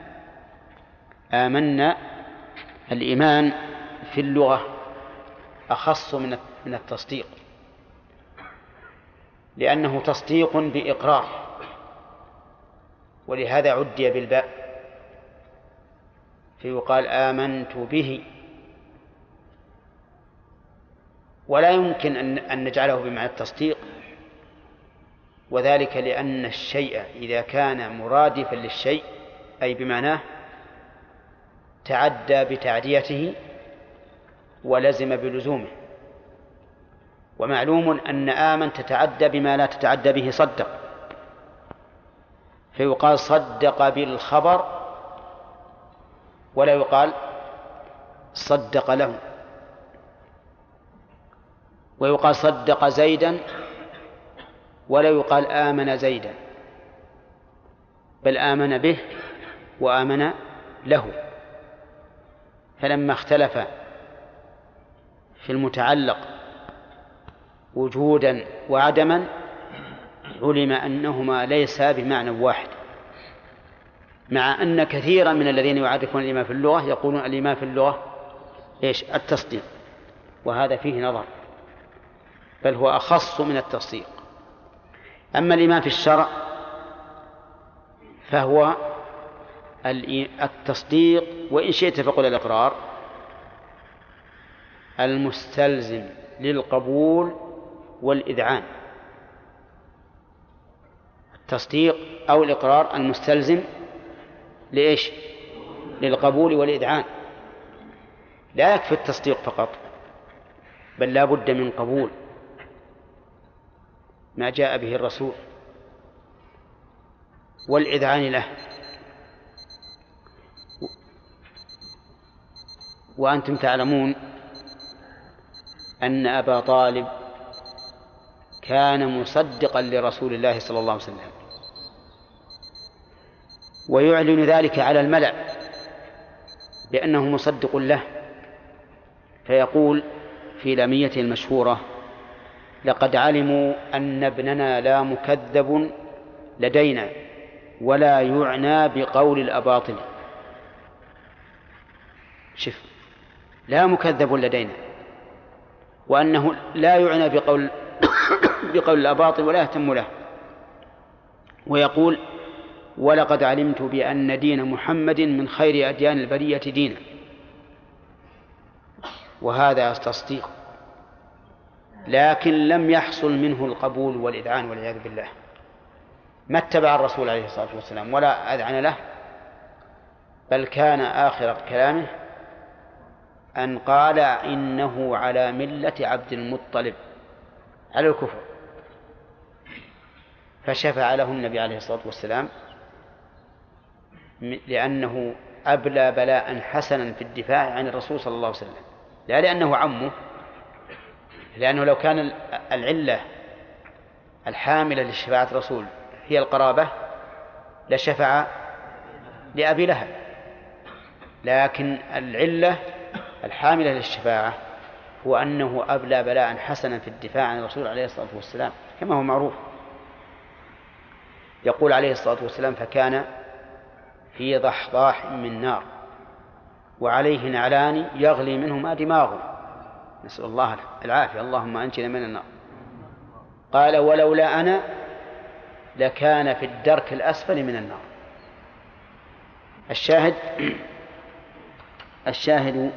آمنا، الإيمان في اللغة أخص من التصديق، لأنه تصديق بإقرار، ولهذا عدي بالباء، فيقال آمنت به، ولا يمكن أن نجعله بمعنى التصديق، وذلك لأن الشيء إذا كان مرادفا للشيء أي بمعناه تعدى بتعديته ولزم بلزومه، ومعلوم أن آمن تتعدى بما لا تتعدى به صدق، فيقال صدق بالخبر ولا يقال صدق له، ويقال صدق زيدا ولا يقال آمن زيدا، بل آمن به وآمن له. فلما اختلف في المتعلق وجودا وعدما علم أنهما ليسا بمعنى واحد، مع أن كثيرا من الذين يعرفون الإيمان في اللغة يقولون الإيمان في اللغة إيش؟ التصديق، وهذا فيه نظر، بل هو أخص من التصديق. أما الإيمان في الشرع فهو التصديق، وإن شئت فقل الإقرار، المستلزم للقبول والإذعان. التصديق أو الإقرار المستلزم لإيش؟ للقبول والإذعان. لا يكفي التصديق فقط، بل لا بد من قبول ما جاء به الرسول والإذعان له. وأنتم تعلمون أن أبا طالب كان مصدقا لرسول الله صلى الله عليه وسلم، ويعلن ذلك على الملأ بأنه مصدق له، فيقول في لاميته المشهورة: لقد علموا أن ابننا لا مكذب لدينا ولا يعنى بقول الأباطل. شف، لا مكذب لدينا، وأنه لا يعنى بقول الأباطل ولا يهتم له. ويقول: ولقد علمت بأن دين محمد من خير أديان البرية دينا. وهذا تصديق، لكن لم يحصل منه القبول والإذعان والعياذ بالله، ما اتبع الرسول عليه الصلاة والسلام ولا أذعن له، بل كان آخر كلامه أن قال إنه على ملة عبد المطلب، على الكفر، فشفع له النبي عليه الصلاة والسلام، لأنه أبلى بلاء حسنا في الدفاع عن الرسول صلى الله عليه وسلم. لا لأنه عمه، لأنه لو كان العلة الحاملة لشفاعة الرسول هي القرابة لشفع لأبي لهب، لكن العلة الحاملة للشفاعة هو أنه أبلى بلاء حسنا في الدفاع عن الرسول عليه الصلاة والسلام كما هو معروف. يقول عليه الصلاة والسلام: فكان في ضحضاح من نار وعليه نعلان يغلي منهما دماغه، نسأل الله العافية، اللهم أنجنا من النار. قال: ولولا أنا لكان في الدرك الأسفل من النار. الشاهد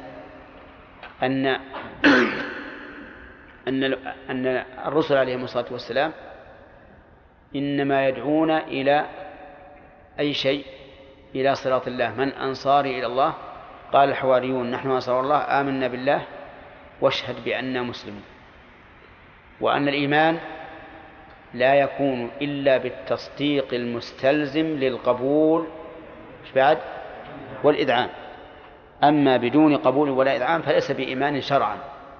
أن الرسل عليهم الصلاة والسلام إنما يدعون إلى أي شيء؟ إلى صراط الله. من أنصاري إلى الله؟ قال الحواريون: نحن أنصار الله، آمنا بالله واشهد بأننا مسلمون. وأن الإيمان لا يكون إلا بالتصديق المستلزم للقبول بعد والإذعان، أما بدون قبول ولا إذعان فليس بإيمان شرعا.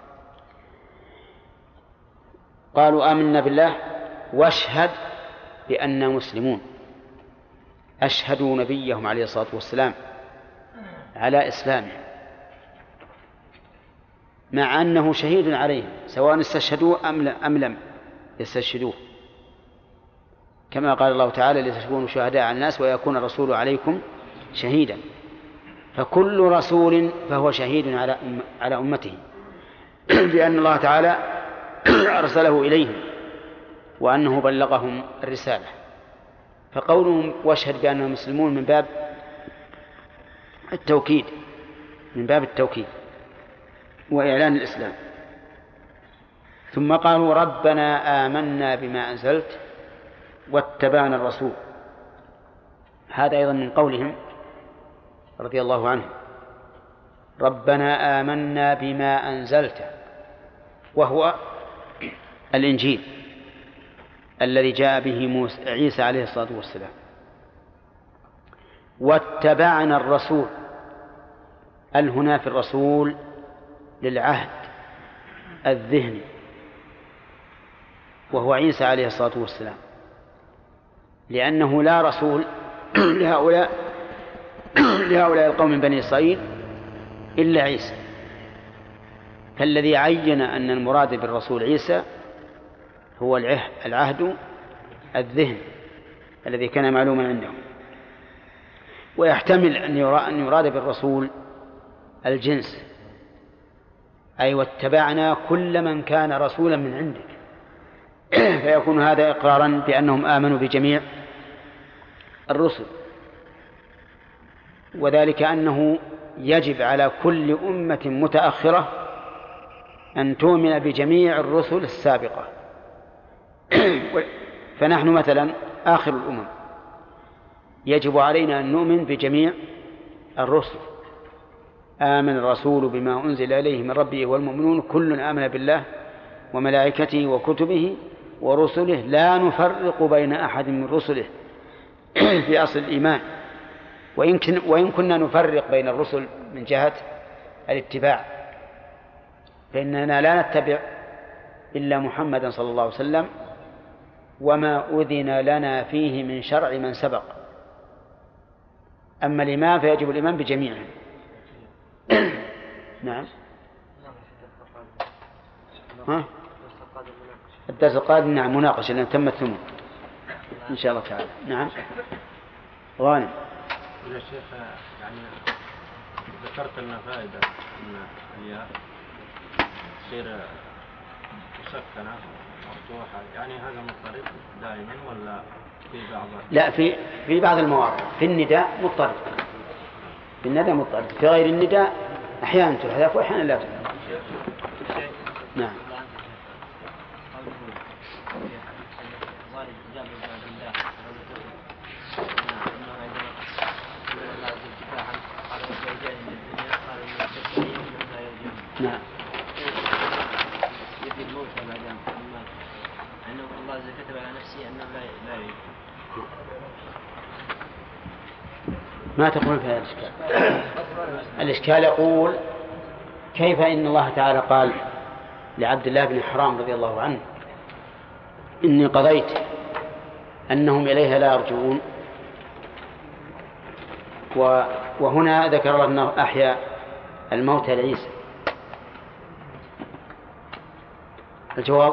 قالوا: آمنا بالله واشهد بأننا مسلمون. أشهدوا نبيهم عليه الصلاة والسلام على إسلامه مع أنه شهيد عليهم سواء استشهدوه أم لم يستشهدوه، كما قال الله تعالى: لتكونوا شهداء على الناس ويكون الرسول عليكم شهيدا. فكل رسول فهو شهيد على أمته بأن الله تعالى أرسله إليهم وأنه بلغهم الرسالة. فقولهم واشهد بأنهم مسلمون من باب التوكيد وإعلان الإسلام. ثم قالوا: ربنا آمنا بما أنزلت واتبعنا الرسول. هذا أيضا من قولهم رضي الله عنه: ربنا آمنا بما أنزلت، وهو الإنجيل الذي جاء به عيسى عليه الصلاة والسلام. واتبعنا الرسول، هنا في الرسول للعهد الذهني وهو عيسى عليه الصلاة والسلام، لأنه لا رسول لهؤلاء القوم من بني إسرائيل إلا عيسى. فالذي عين أن المراد بالرسول عيسى هو العهد الذهني الذي كان معلوما عندهم. ويحتمل أن يراد بالرسول الجنس، أي واتبعنا كل من كان رسولا من عندك، فيكون هذا إقرارا بأنهم آمنوا بجميع الرسل. وذلك أنه يجب على كل أمة متأخرة أن تؤمن بجميع الرسل السابقة. فنحن مثلا آخر الأمم يجب علينا أن نؤمن بجميع الرسل. آمن الرسول بما أنزل إليه من ربه والمؤمنون كل آمن بالله وملائكته وكتبه ورسله لا نفرق بين أحد من رسله في أصل الإيمان. وإن كنا نفرق بين الرسل من جهة الاتباع، فإننا لا نتبع إلا محمدا صلى الله عليه وسلم وما أذن لنا فيه من شرع من سبق. أما الإيمان فيجب الإيمان بجميعهم. نعم. الدرس القادم نعم مناقشة لأن تمت ثم إن شاء الله تعالى. نعم غانم. يا شيخ يعني ذكرت لنا فائدة أن الياء تصير مسكنة مفتوحة، يعني هذا مضطرب دائما ولا في بعض؟ لا، في بعض المواضع. في النداء مضطرب، في غير النداء أحيانا تحذف وأحيانا لا تحذف. نعم. نعم. يبي الموت بعد أنه الله كتب على نفسه أنه لا يريد. ما تقول في هذا الإشكال؟ الإشكال يقول كيف إن الله تعالى قال لعبد الله بن حرام رضي الله عنه إني قضيت أنهم إليها لا يرجعون، وهنا ذكر الله أنه أحيا الموتى لعيسى. الجواب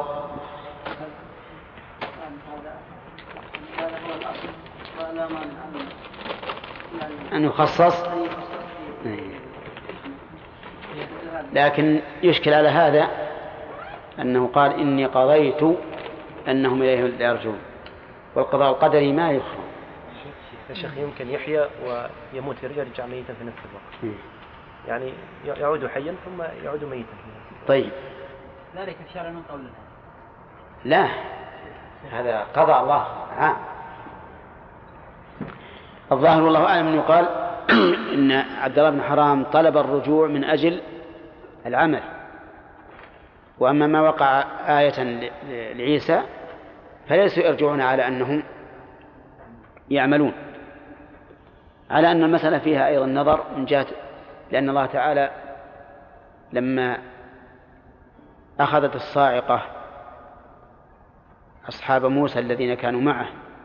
أن يخصص، لكن يشكل على هذا أنه قال إني قضيت أنهم إليه لا يرجعون، والقضاء القدري ما يخفى. الشيخ يمكن يحيا ويموت يرجع ميتا في نفس الوقت، يعني يعود حيا ثم يعود ميتا. طيب ذلك الشرع من قولنا لا، هذا قضاء الله عام. الظاهر والله أعلم أنه يقال إن عبد الله بن حرام طلب الرجوع من أجل العمل، وأما ما وقع آية لعيسى فليسوا يرجعون على أنهم يعملون، على أن المسألة فيها أيضا نظر من جهة، لأن الله تعالى لما أخذت الصاعقة أصحاب موسى الذين كانوا معه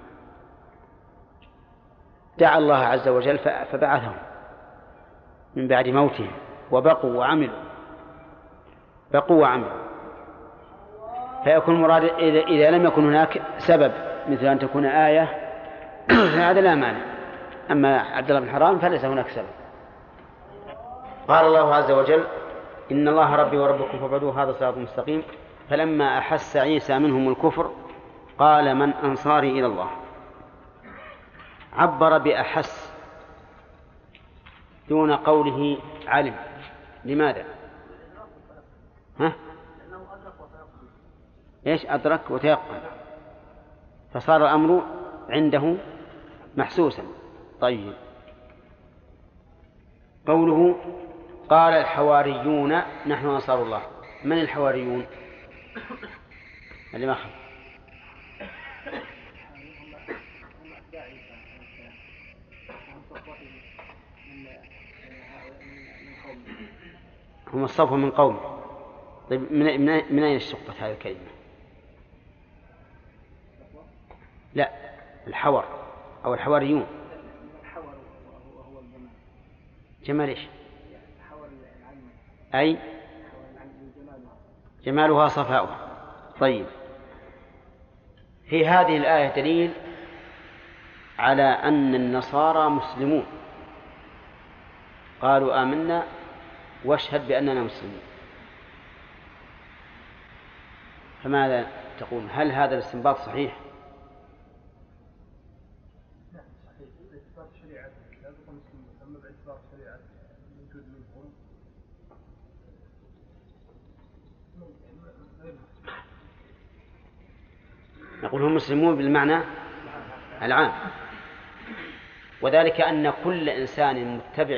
دعا الله عز وجل فبعثهم من بعد موتهم وبقوا وعملوا. فيكون مراد إذا لم يكن هناك سبب مثل أن تكون آية فهذا لا مانع. أما عبد الله بن حرام فليس هناك سبب. قال الله عز وجل إن الله ربي وربكم فاعبدوه هذا صراط مستقيم. فلما أحس عيسى منهم الكفر قال من أنصاري إلى الله. عبر بأحس دون قوله علم. لماذا؟ إيش أدرك وتيقن، فصار الأمر عنده محسوسا. طيب، قوله قال الحواريون نحن أنصار الله. من الحواريون؟ اللي ما هم الصفوة من قوم. طيب من أين اشتقت هذه الكلمة؟ لا، الحور أو الحواريون. جمال إيش؟ أي جمالها صفاؤها. طيب، في هذه الآية دليل على أن النصارى مسلمون، قالوا آمنا واشهد بأننا مسلمون. فماذا تقول؟ هل هذا الاستنباط صحيح؟ نقول هم مسلمون بالمعنى العام، وذلك أن كل إنسان متبع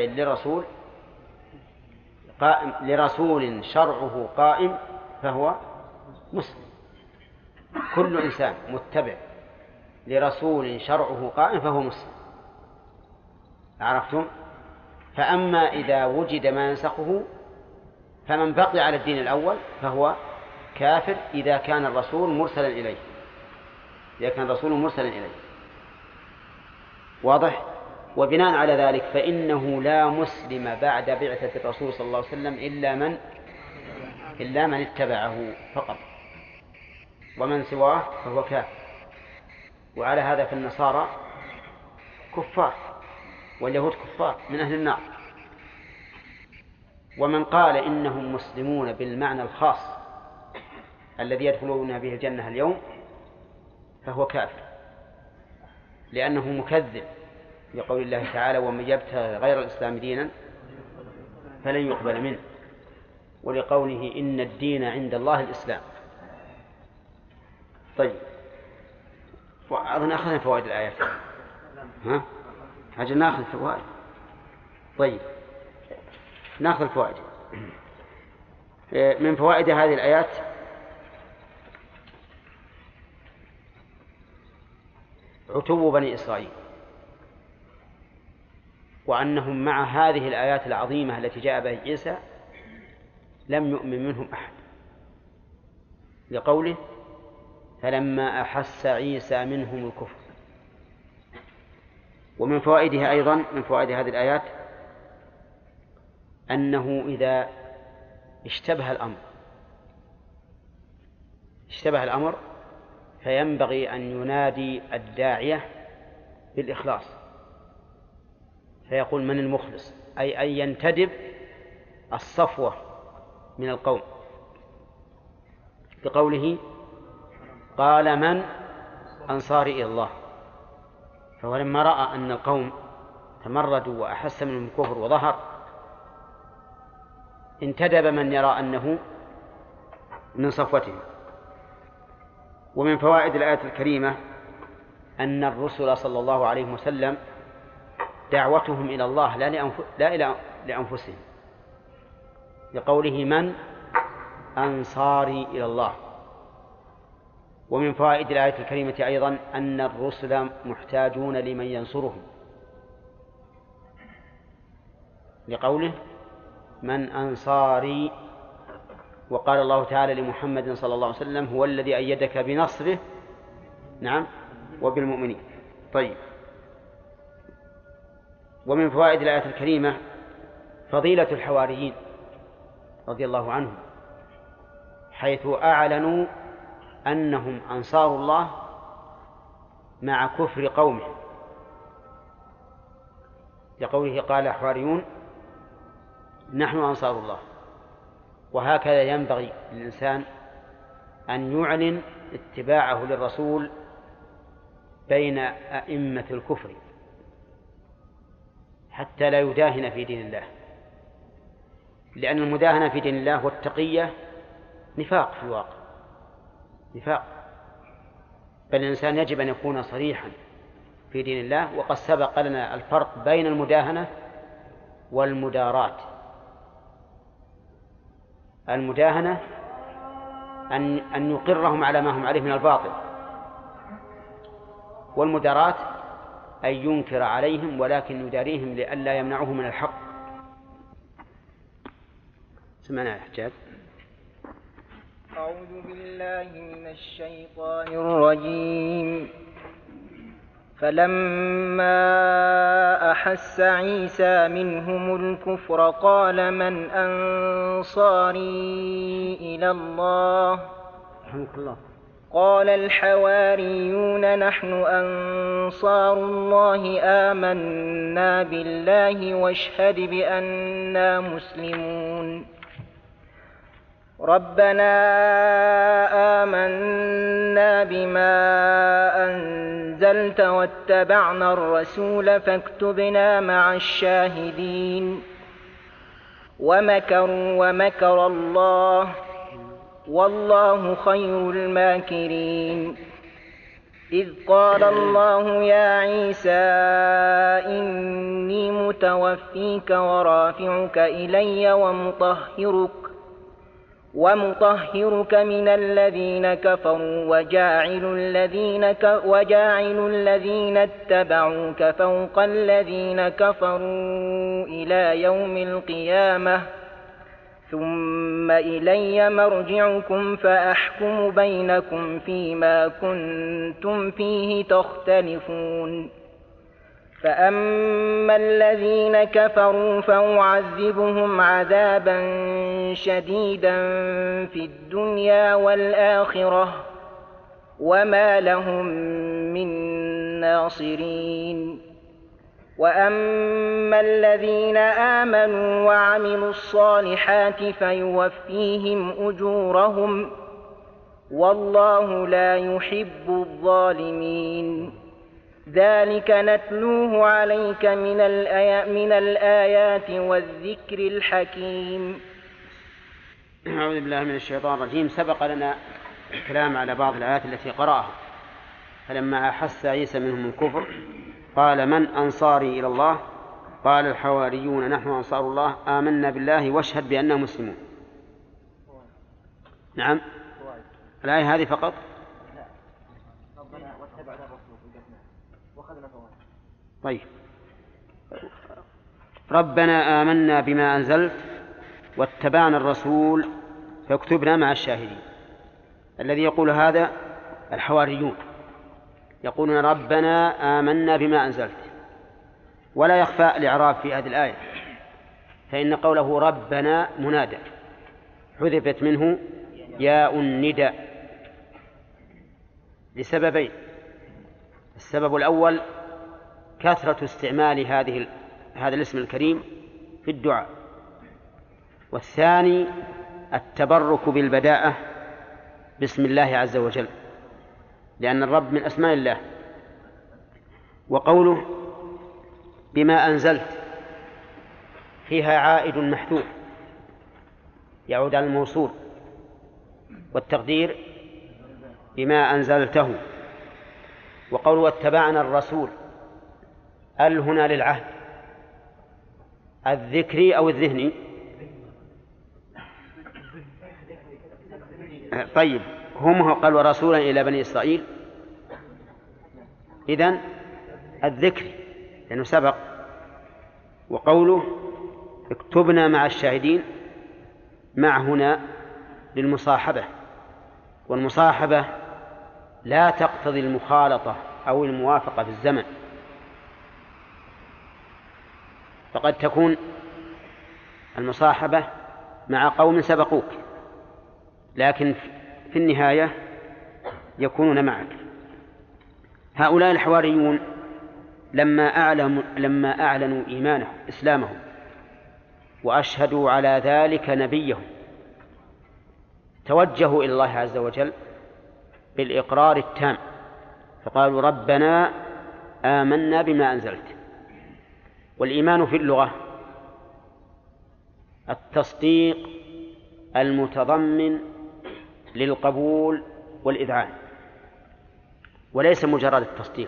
لرسول شرعه قائم فهو مسلم. كل إنسان متبع لرسول شرعه قائم فهو مسلم. عرفتم؟ فأما إذا وجد ما ينسخه فمن بقي على الدين الأول فهو كافر إذا كان الرسول مرسلا إليه. واضح؟ وبناء على ذلك فإنه لا مسلم بعد بعثة الرسول صلى الله عليه وسلم إلا من اتبعه فقط، ومن سواه فهو كافر. وعلى هذا فالنصارى كفار واليهود كفار من أهل النار. ومن قال إنهم مسلمون بالمعنى الخاص الذي يدخلون به الجنة اليوم فهو كافر، لأنه مكذب لقول الله تعالى ومن يبتغي غير الإسلام دينا فلن يقبل منه، ولقوله إن الدين عند الله الإسلام. طيب، وأظن أخذنا فوائد الآيات. أجل نأخذ فوائد. طيب، نأخذ الفوائد. من فوائد هذه الآيات عتو بني إسرائيل، وأنهم مع هذه الآيات العظيمة التي جاء بها عيسى لم يؤمن منهم أحد، لقوله فلما أحس عيسى منهم الكفر. ومن فوائدها أيضا، من فوائد هذه الآيات أنه إذا اشتبه الأمر فينبغي أن ينادي الداعية بالإخلاص، فيقول من المخلص، أي أن ينتدب الصفوة من القوم، بقوله قال من أنصاري إلى الله. فهو لما رأى أن القوم تمردوا وأحس منهم الكفر وظهر، انتدب من يرى أنه من صفوتهم. ومن فوائد الآية الكريمة أن الرسل صلى الله عليه وسلم دعوتهم إلى الله لا لأنفسهم، لقوله من أنصاري إلى الله. ومن فوائد الآية الكريمة أيضا أن الرسل محتاجون لمن ينصرهم، لقوله من أنصاري. وقال الله تعالى لمحمد صلى الله عليه وسلم هو الذي أيدك بنصره، نعم، وبالمؤمنين. طيب. ومن فوائد الآية الكريمة فضيلة الحواريين رضي الله عنهم، حيث أعلنوا أنهم أنصار الله مع كفر قومهم، لقوله قال الحواريون نحن أنصار الله. وهكذا ينبغي للإنسان أن يعلن اتباعه للرسول بين أئمة الكفر حتى لا يداهن في دين الله، لأن المداهنة في دين الله والتقية نفاق في الواقع، نفاق. بل الإنسان يجب أن يكون صريحا في دين الله. وقد سبق لنا الفرق بين المداهنة والمداراة. المداهنة أن يقرهم على ما هم عليه من الباطل، والمداراة أن ينكر عليهم ولكن يداريهم لئلا يمنعه من الحق. سمعنا الحجاج. أعوذ بالله من الشيطان الرجيم. فلما أحس عيسى منهم الكفر قال من أنصاري إلى الله قال الحواريون نحن أنصار الله آمنا بالله واشهد بأننا مسلمون. ربنا آمنا بما أنزلت واتبعنا الرسول فاكتبنا مع الشاهدين. ومكروا ومكر الله والله خير الماكرين. إذ قال الله يا عيسى إني متوفيك ورافعك إلي ومطهرك من الذين كفروا وجاعل الذين اتبعوك فوق الذين كفروا إلى يوم القيامة ثم إلي مرجعكم فأحكم بينكم فيما كنتم فيه تختلفون. فأما الذين كفروا فأعذبهم عذابا شديدا في الدنيا والآخرة وما لهم من ناصرين. وأما الذين آمنوا وعملوا الصالحات فيوفيهم أجورهم والله لا يحب الظالمين. ذلك نتلوه عليك من الآيات والذكر الحكيم. أعوذ بالله من الشيطان الرجيم. سبق لنا الكلام على بعض الآيات التي قرأها. فلما أحس عيسى منهم الكفر قال من أنصاري إلى الله قال الحواريون نحن أنصار الله آمنا بالله واشهد بأننا مسلمون. نعم، الآية هذه فقط. طيب. ربنا آمنا بما أنزلت واتبعنا الرسول فاكتبنا مع الشاهدين. الذي يقول هذا الحواريون يقولون ربنا آمنا بما أنزلت، ولا يخفى الإعراب في هذه الآية، فإن قوله ربنا منادى حذفت منه ياء النداء لسببين: السبب الأول كثرة استعمال هذا الاسم الكريم في الدعاء، والثاني التبرك بالبداءة باسم الله عز وجل، لأن الرب من أسماء الله. وقوله بما أنزلت فيها عائد محذوف يعود على الموصول، والتقدير بما أنزلته. وقوله واتبعنا الرسول هنا للعهد الذكري أو الذهني؟ طيب، هم قالوا رسولا إلى بني إسرائيل، إذن الذكري لأنه سبق. وقوله اكتبنا مع الشاهدين، مع هنا للمصاحبة، والمصاحبة لا تقتضي المخالطة أو الموافقة في الزمن، فقد تكون المصاحبة مع قوم سبقوك لكن في النهاية يكونون معك. هؤلاء الحواريون لما أعلنوا إيمانهم إسلامهم وأشهدوا على ذلك نبيهم توجهوا إلى الله عز وجل بالإقرار التام، فقالوا ربنا آمنا بما أنزلت. والإيمان في اللغة التصديق المتضمن للقبول والإذعان، وليس مجرد التصديق،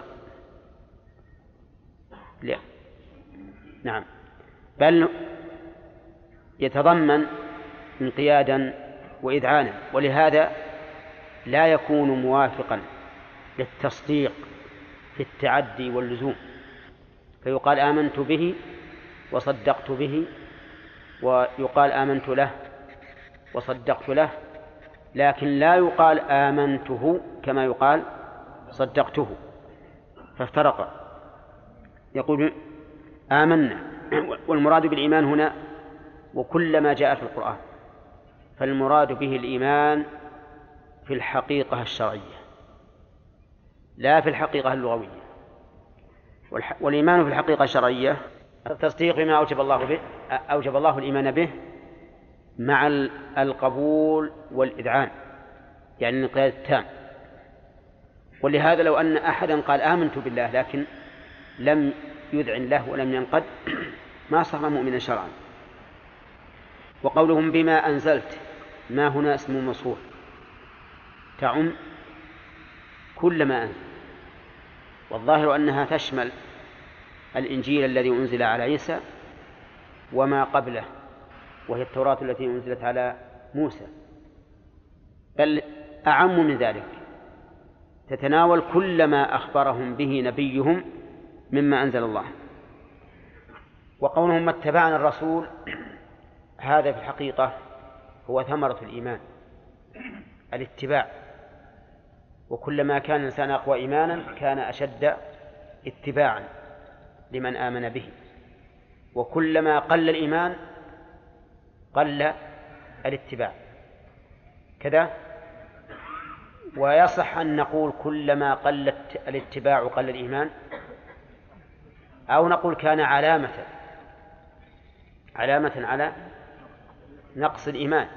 لا، نعم، بل يتضمن انقيادا وإذعانا، ولهذا لا يكون موافقا للتصديق في التعدي واللزوم، فيقال آمنت به وصدقت به، ويقال آمنت له وصدقت له، لكن لا يقال آمنته كما يقال صدقته، فافترق. يقول آمنا، والمراد بالإيمان هنا وكل ما جاء في القرآن، فالمراد به الإيمان في الحقيقة الشرعية لا في الحقيقة اللغوية. والإيمان في الحقيقة الشرعية التصديق بما أوجب الله الإيمان به مع القبول والإذعان، يعني الانقياد التام. ولهذا لو أن أحدا قال آمنت بالله لكن لم يذعن له ولم ينقد ما صار مؤمنا شرعا. وقولهم بما أنزلت، ما هنا اسم موصول تعم كل ما أنزل، والظاهر أنها تشمل الإنجيل الذي أنزل على عيسى وما قبله، وهي التوراة التي أنزلت على موسى، بل أعم من ذلك، تتناول كل ما أخبرهم به نبيهم مما أنزل الله. وقولهم اتبعنا الرسول، هذا في الحقيقة هو ثمرة الإيمان، الاتباع، وكلما كان الإنسان أقوى إيمانا كان أشد اتباعا لمن آمن به، وكلما قل الإيمان قل الاتباع كذا. ويصح أن نقول كلما قل الاتباع قل الإيمان، أو نقول كان علامة على نقص الإيمان،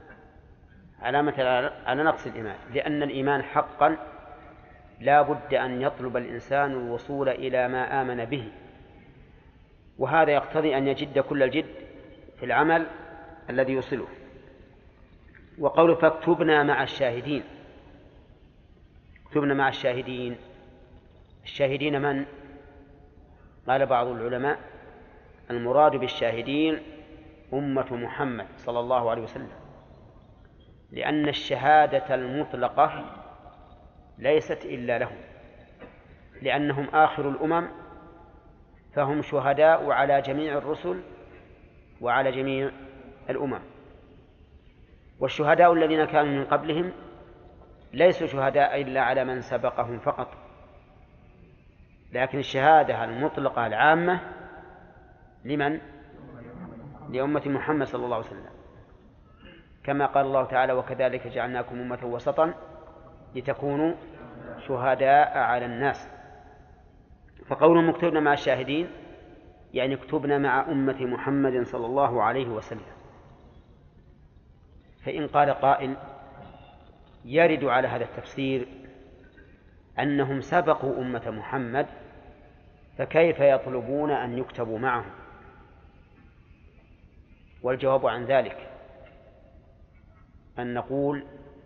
علامة على نقص الإيمان، لأن الإيمان حقا لا بد أن يطلب الإنسان الوصول إلى ما آمن به، وهذا يقتضي أن يجد كل الجد في العمل الذي يوصله. وقوله فاكتبنا مع الشاهدين، اكتبنا مع الشاهدين، الشاهدين من؟ قال بعض العلماء المراد بالشاهدين أمة محمد صلى الله عليه وسلم، لأن الشهادة المطلقة ليست إلا لهم، لأنهم آخر الأمم، فهم شهداء على جميع الرسل وعلى جميع الأمم. والشهداء الذين كانوا من قبلهم ليسوا شهداء إلا على من سبقهم فقط، لكن الشهادة المطلقة العامة لمن؟ لأمة محمد صلى الله عليه وسلم، كما قال الله تعالى: وكذلك جعلناكم أمة وسطا لتكونوا شهداء على الناس. فقولهم اكتبنا مع الشاهدين يعني اكتبنا مع أمة محمد صلى الله عليه وسلم. فإن قال قائل يرد على هذا التفسير أنهم سبقوا أمة محمد، فكيف يطلبون أن يكتبوا معهم؟ والجواب عن ذلك أن نقول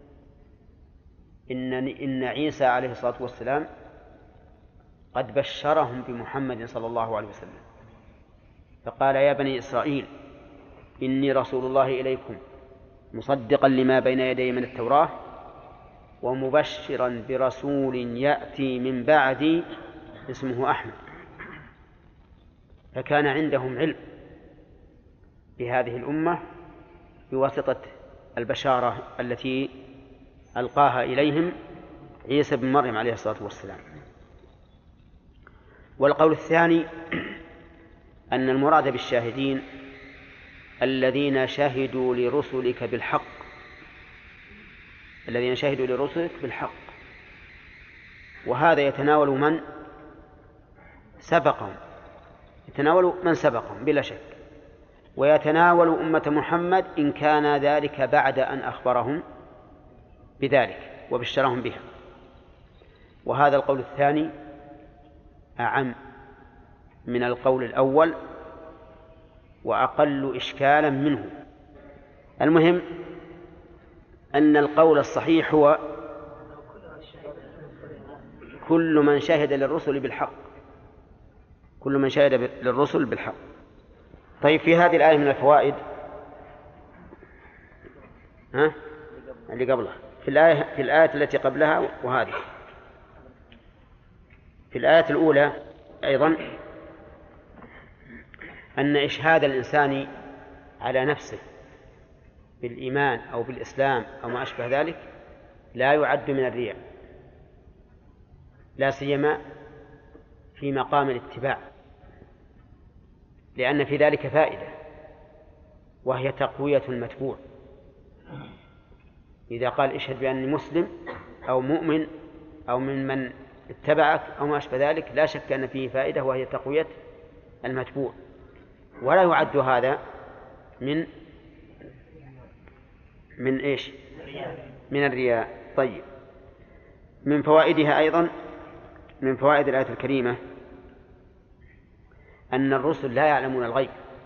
إن عيسى عليه الصلاة والسلام قد بشرهم بمحمد صلى الله عليه وسلم، فقال: يا بني إسرائيل إني رسول الله إليكم مصدقا لما بين يدي من التوراة ومبشرا برسول يأتي من بعدي اسمه أحمد. فكان عندهم علم بهذه الأمة بواسطة البشارة التي ألقاها إليهم عيسى بن مريم عليه الصلاة والسلام. والقول الثاني أن المراد بالشاهدين الذين شهدوا لرسلك بالحق، الذين شهدوا لرسلك بالحق، وهذا يتناول من سبقهم، يتناول من سبقهم بلا شك، ويتناول أمة محمد إن كان ذلك بعد أن أخبرهم بذلك وبشرهم بها. وهذا القول الثاني أعم من القول الأول وأقل إشكالا منه. المهم أن القول الصحيح هو كل من شهد للرسل بالحق، كل من شهد للرسل بالحق. طيب، في هذه الآية من الفوائد اللي قبلها، في الآية التي قبلها وهذه، في الآية الأولى أيضا أن إشهاد الإنسان على نفسه بالإيمان أو بالإسلام أو ما أشبه ذلك لا يعد من الرياء، لا سيما في مقام الاتباع، لأن في ذلك فائدة وهي تقوية المتبوع. إذا قال اشهد بأني مسلم أو مؤمن أو من اتبعك أو ما أشبه ذلك، لا شك أن فيه فائدة وهي تقوية المتبوع، ولا يعد هذا من إيش؟ من الرياء. طيب، من فوائدها أيضا، من فوائد الآية الكريمة أن الرسل لا يعلمون الغيب،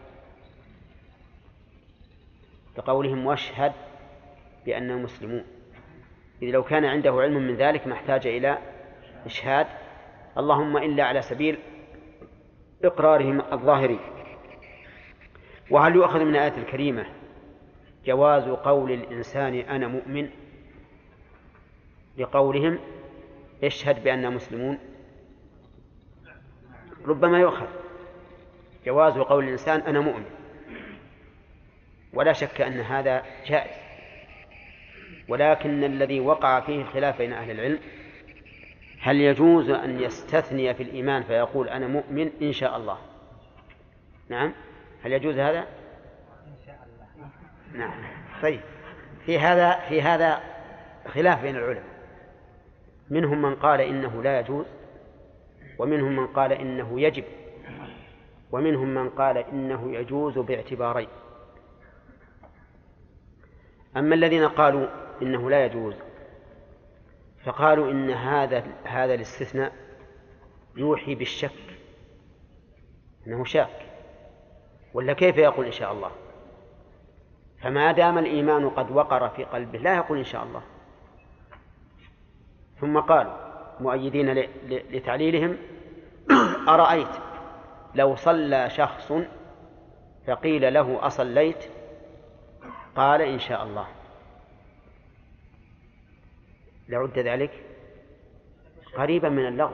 كقولهم واشهد بأنهم مسلمون، إذ لو كان عنده علم من ذلك ما احتاج إلى إشهاد، اللهم إلا على سبيل إقرارهم الظاهري. وهل يؤخذ من الآية الكريمة جواز قول الإنسان أنا مؤمن لقولهم اشهد بأننا مسلمون؟ ربما يؤخذ جواز قول الإنسان أنا مؤمن، ولا شك أن هذا جائز، ولكن الذي وقع فيه الخلاف بين أهل العلم هل يجوز أن يستثني في الإيمان فيقول أنا مؤمن إن شاء الله؟ نعم، هل يجوز هذا؟ نعم. طيب، في هذا خلاف بين العلماء، منهم من قال إنه لا يجوز، ومنهم من قال إنه يجب، ومنهم من قال إنه يجوز باعتبارين. أما الذين قالوا إنه لا يجوز فقالوا إن هذا الاستثناء يوحي بالشك، إنه شاك، ولا كيف يقول إن شاء الله؟ فما دام الإيمان قد وقر في قلبه لا يقول إن شاء الله. ثم قالوا مؤيدين لتعليلهم أرأيت لو صلى شخص فقيل له أصليت قال إن شاء الله، لعد ذلك قريبا من اللغو.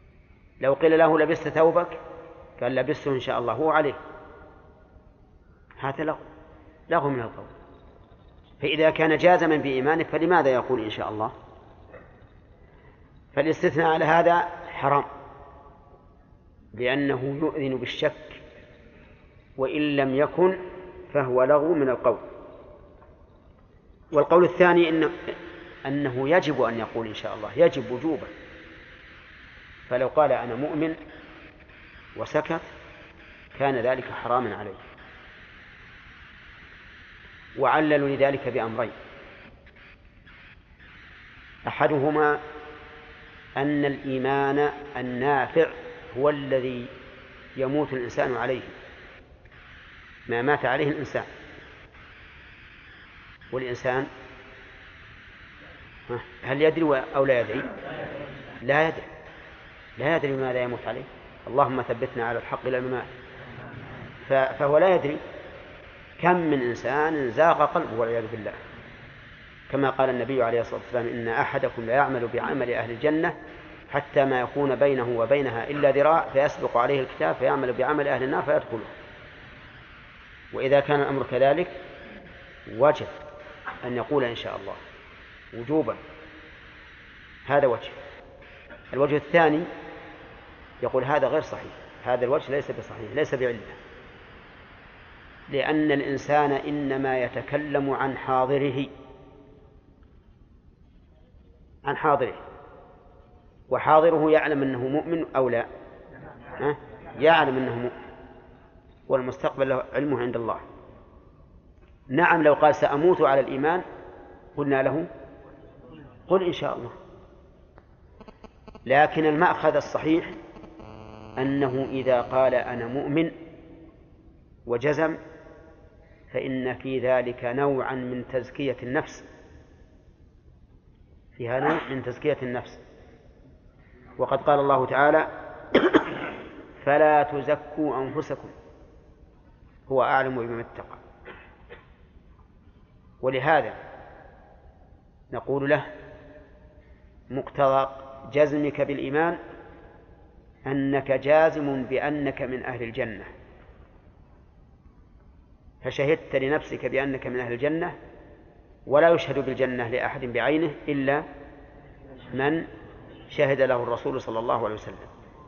لو قيل له لبست ثوبك قال لبسته إن شاء الله هو عليه، هذا لغو من القول. فإذا كان جازما بإيمانه فلماذا يقول إن شاء الله؟ فالاستثناء على هذا حرام، لأنه يؤذن بالشك، وإن لم يكن فهو لغو من القول. والقول الثاني أنه يجب أن يقول إن شاء الله، يجب وجوبا. فلو قال أنا مؤمن وسكت كان ذلك حراما عليه. وعللوا لذلك بأمرين: أحدهما أن الإيمان النافع هو الذي يموت الإنسان عليه، ما مات عليه الإنسان. والإنسان هل يدري أو لا يدري؟ لا يدري ماذا يموت عليه. اللهم ثبتنا على الحق إلى الممات. فهو لا يدري. كم من إنسان زاغ قلبه والعياذ بالله، كما قال النبي عليه الصلاة والسلام: إن أحدكم لا يعمل بعمل أهل الجنة حتى ما يكون بينه وبينها إلا ذراع فيسبق عليه الكتاب فيعمل بعمل أهل النار فيدخله. وإذا كان الأمر كذلك وجب أن يقول إن شاء الله وجوبا. هذا وجه. الوجه الثاني يقول هذا غير صحيح، هذا الوجه ليس بصحيح، ليس بعلة، لأن الإنسان إنما يتكلم عن حاضره، وحاضره يعلم أنه مؤمن أو لا، يعلم أنه مؤمن، والمستقبل له علمه عند الله. نعم، لو قال سأموت على الإيمان قلنا له قل إن شاء الله. لكن المأخذ الصحيح أنه إذا قال أنا مؤمن وجزم فإن في ذلك نوعا من تزكية النفس، فيها نوع من تزكية النفس. وقد قال الله تعالى: فلا تزكوا أنفسكم هو أعلم بمن اتقى. ولهذا نقول له: مقتضى جزمك بالإيمان أنك جازم بأنك من أهل الجنة، فشهدت لنفسك بأنك من أهل الجنة، ولا يشهد بالجنة لأحد بعينه إلا من شهد له الرسول صلى الله عليه وسلم.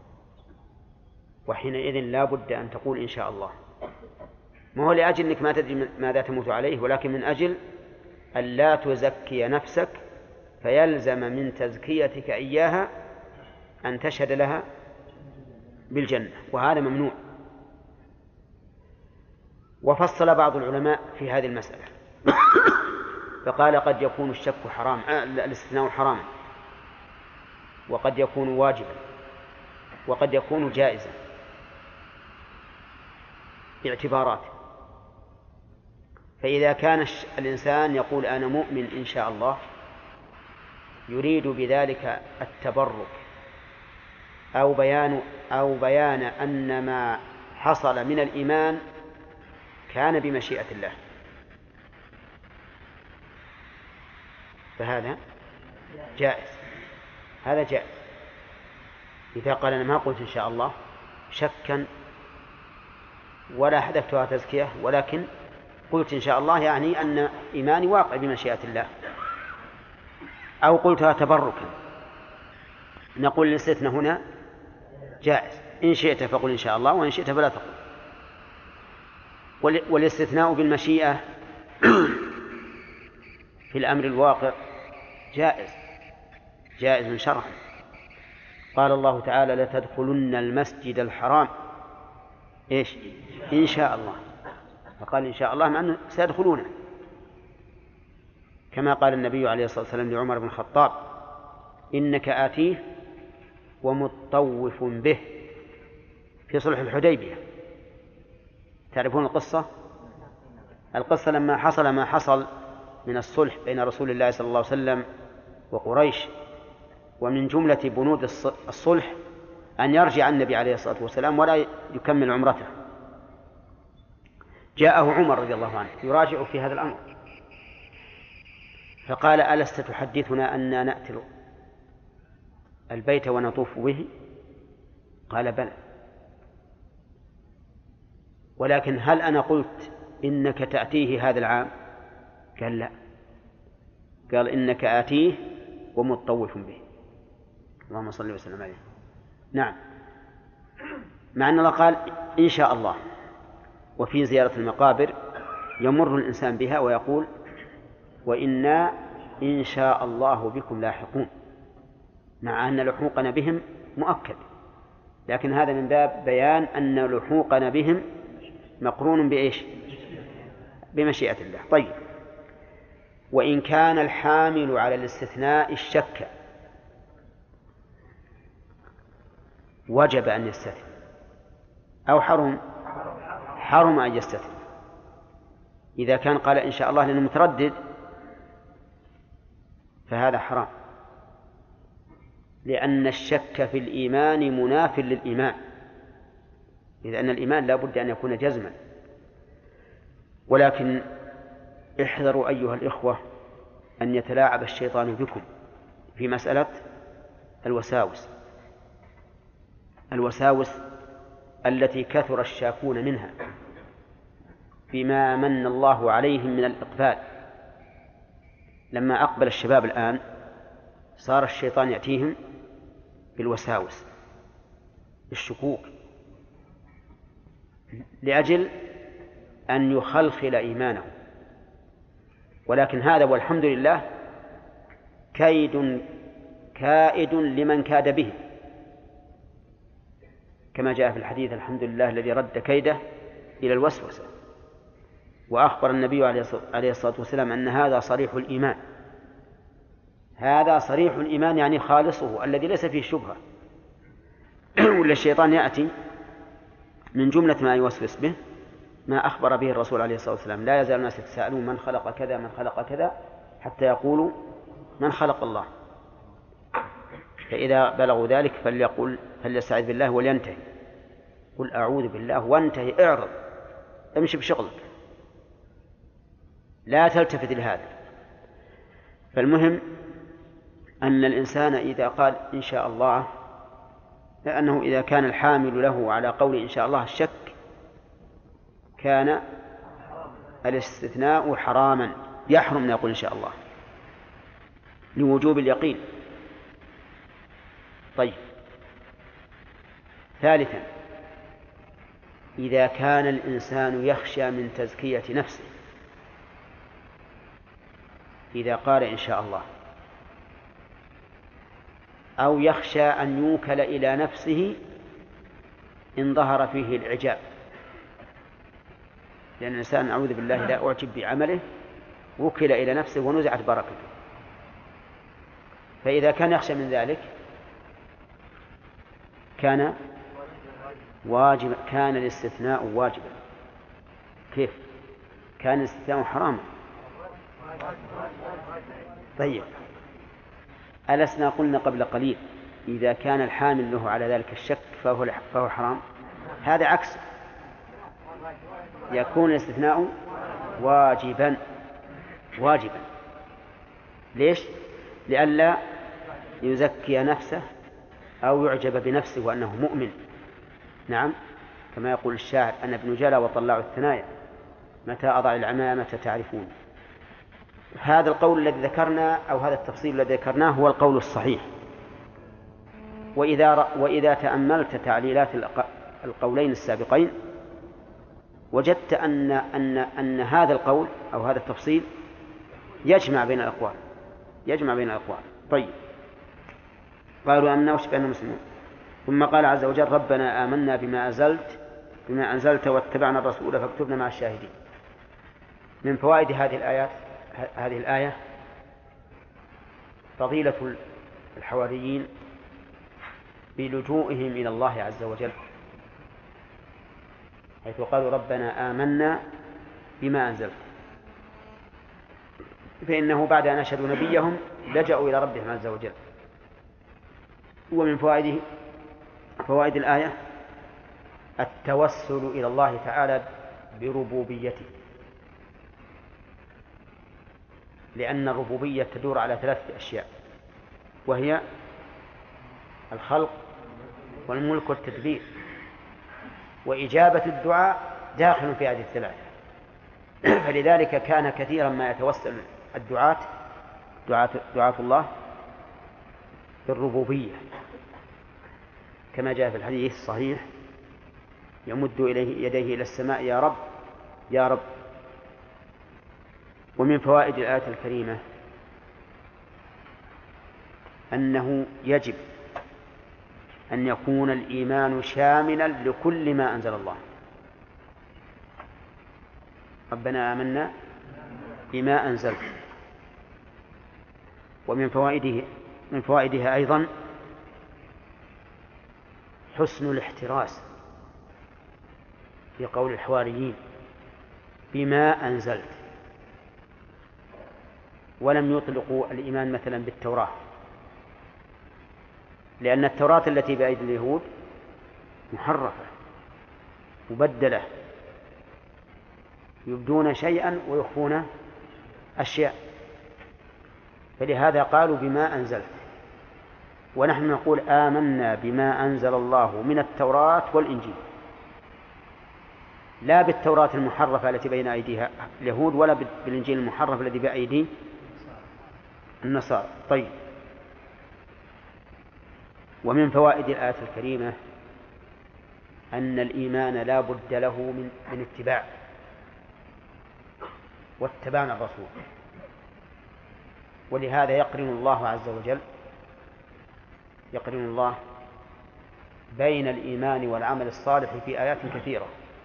وحينئذ لا بد أن تقول إن شاء الله، ما هو لأجل أنك ما تدري ماذا تموت عليه، ولكن من أجل أن لا تزكي نفسك، فيلزم من تزكيتك إياها أن تشهد لها بالجنة، وهذا ممنوع. وفصل بعض العلماء في هذه المسألة فقال: قد يكون الشك حرام، الاستثناء حراما، وقد يكون واجبا، وقد يكون جائزا، باعتبارات. فإذا كان الإنسان يقول أنا مؤمن إن شاء الله يريد بذلك التبرك أو بيان أن ما حصل من الإيمان كان بمشيئة الله، فهذا جائز. هذا جائز إذا قال أنا ما قلت إن شاء الله شكا ولا حدثتها تزكية، ولكن قلت إن شاء الله يعني أن إيماني واقع بمشيئة الله، أو قلتها تبركا، نقول الاستثناء هنا جائز. إن شئت فقل إن شاء الله، وإن شئت فلا تقل. والاستثناء بالمشيئة في الأمر الواقع جائز شرعا. قال الله تعالى: لتدخلن المسجد الحرام إيش؟ إن شاء الله. فقال إن شاء الله مع أنه سيدخلونه، كما قال النبي عليه الصلاة والسلام لعمر بن الخطاب: إنك آتيه ومطوف به، في صلح الحديبية. تعرفون القصة لما حصل ما حصل من الصلح بين رسول الله صلى الله عليه وسلم وقريش، ومن جملة بنود الصلح أن يرجع النبي عليه الصلاة والسلام ولا يكمل عمرته. جاءه عمر رضي الله عنه يراجع في هذا الأمر، فقال: ألست تحدثنا أننا نأتي البيت ونطوف به؟ قال: بلى، ولكن هل أنا قلت إنك تأتيه هذا العام؟ قال لا، قال إنك آتيه ومطوف به. اللهم صل وسلم عليه. نعم، مع أن الله قال إن شاء الله. وفي زيارة المقابر يمر الإنسان بها ويقول وإنا إن شاء الله بكم لاحقون، مع أن لحوقنا بهم مؤكد، لكن هذا من باب بيان أن لحوقنا بهم مقرون بإيش؟ بمشيئة الله. طيب، وإن كان الحامل على الاستثناء الشك وجب أن يستثني أو حرم أن يستثني. إذا كان قال إن شاء الله لأنه متردد فهذا حرام، لأن الشك في الإيمان مناف للإيمان، إذ أن الإيمان لا بد أن يكون جزما. ولكن احذروا أيها الإخوة أن يتلاعب الشيطان بكم في مسألة الوساوس التي كثر الشاكون منها بما من الله عليهم من الإقبال. لما أقبل الشباب الآن صار الشيطان يأتيهم بالوساوس، بالشكوك، لأجل أن يخلخل إيمانه. ولكن هذا والحمد لله كائد لمن كاد به، كما جاء في الحديث الحمد لله الذي رد كيده إلى الوسوسة. وأخبر النبي عليه الصلاة والسلام أن هذا صريح الإيمان، هذا صريح الإيمان يعني خالصه الذي ليس فيه شبهة. ولا الشيطان يأتي من جملة ما يوسوس به ما أخبر به الرسول عليه الصلاة والسلام: لا يزال الناس يتساءلون من خلق كذا من خلق كذا حتى يقولوا من خلق الله. فإذا بلغوا ذلك فليستعذ بالله ولينتهي، قل أعوذ بالله وانتهي، اعرض، امشي بشغلك، لا تلتفت لهذا. فالمهم أن الإنسان إذا قال إن شاء الله، لأنه إذا كان الحامل له على قول إن شاء الله الشك كان الاستثناء حراما، يحرم أن يقول إن شاء الله لوجوب اليقين. طيب، ثالثا، إذا كان الإنسان يخشى من تزكية نفسه، إذا قال إن شاء الله، أو يخشى أن يوكل إلى نفسه إن ظهر فيه الإعجاب، لأن الإنسان أعوذ بالله لا أعجب بعمله وكل إلى نفسه ونزعت بركته. فإذا كان يخشى من ذلك كان واجب، كان الاستثناء واجبا. كيف؟ كان الاستثناء حراما. طيب، ألسنا قلنا قبل قليل إذا كان الحامل له على ذلك الشك فهو حرام؟ هذا عكس، يكون الاستثناء واجبا. ليش؟ لئلا يزكي نفسه أو يعجب بنفسه وأنه مؤمن. نعم، كما يقول الشاعر: أنا ابن جلا وطلع الثنايا، متى أضع العمامة تعرفون. هذا القول الذي ذكرنا أو هذا التفصيل الذي ذكرناه هو القول الصحيح. وإذا تأملت تعليلات القولين السابقين وجدت أن هذا القول أو هذا التفصيل يجمع بين الأقوال. طيب، قالوا آمنا واشفعنا مسلمون. ثم قال عز وجل: ربنا آمنا بما أنزلت واتبعنا الرسول فاكتبنا مع الشاهدين. من فوائد هذه الآية فضيلة الحواريين بلجوئهم إلى الله عز وجل، حيث قالوا ربنا آمنا بما أنزلت، فإنه بعد أن أشهدوا نبيهم لجأوا إلى ربهم عز وجل. ومن فوائد الآية التوسل إلى الله تعالى بربوبيته، لأن الربوبية تدور على 3 أشياء، وهي الخلق والملك والتدبير، وإجابة الدعاء داخل في هذه 3. فلذلك كان كثيرا ما يتوسل دعاة الله بالربوبية، كما جاء في الحديث الصحيح: يمد إليه يديه إلى السماء: يا رب يا رب. ومن فوائد الآية الكريمة أنه يجب أن يكون الإيمان شاملا لكل ما أنزل الله. ربنا آمنا بما أنزلت. ومن فوائدها أيضا حسن الاحتراس في قول الحواريين: بما أنزلت، ولم يطلقوا الإيمان مثلا بالتوراة، لأن التوراة التي بأيدي اليهود محرفة مبدلة، يبدون شيئا ويخفون أشياء، فلهذا قالوا بما أنزلت. ونحن نقول آمنا بما أنزل الله من التوراة والإنجيل، لا بالتوراة المحرفة التي بين أيديها اليهود، ولا بالإنجيل المحرف الذي بأيدي النصارى. طيب. ومن فوائد الآية الكريمة أن الإيمان لا بد له من اتباع، واتبعنا الرسول. ولهذا يقرن الله عز وجل بين الإيمان والعمل الصالح في آيات كثيرة،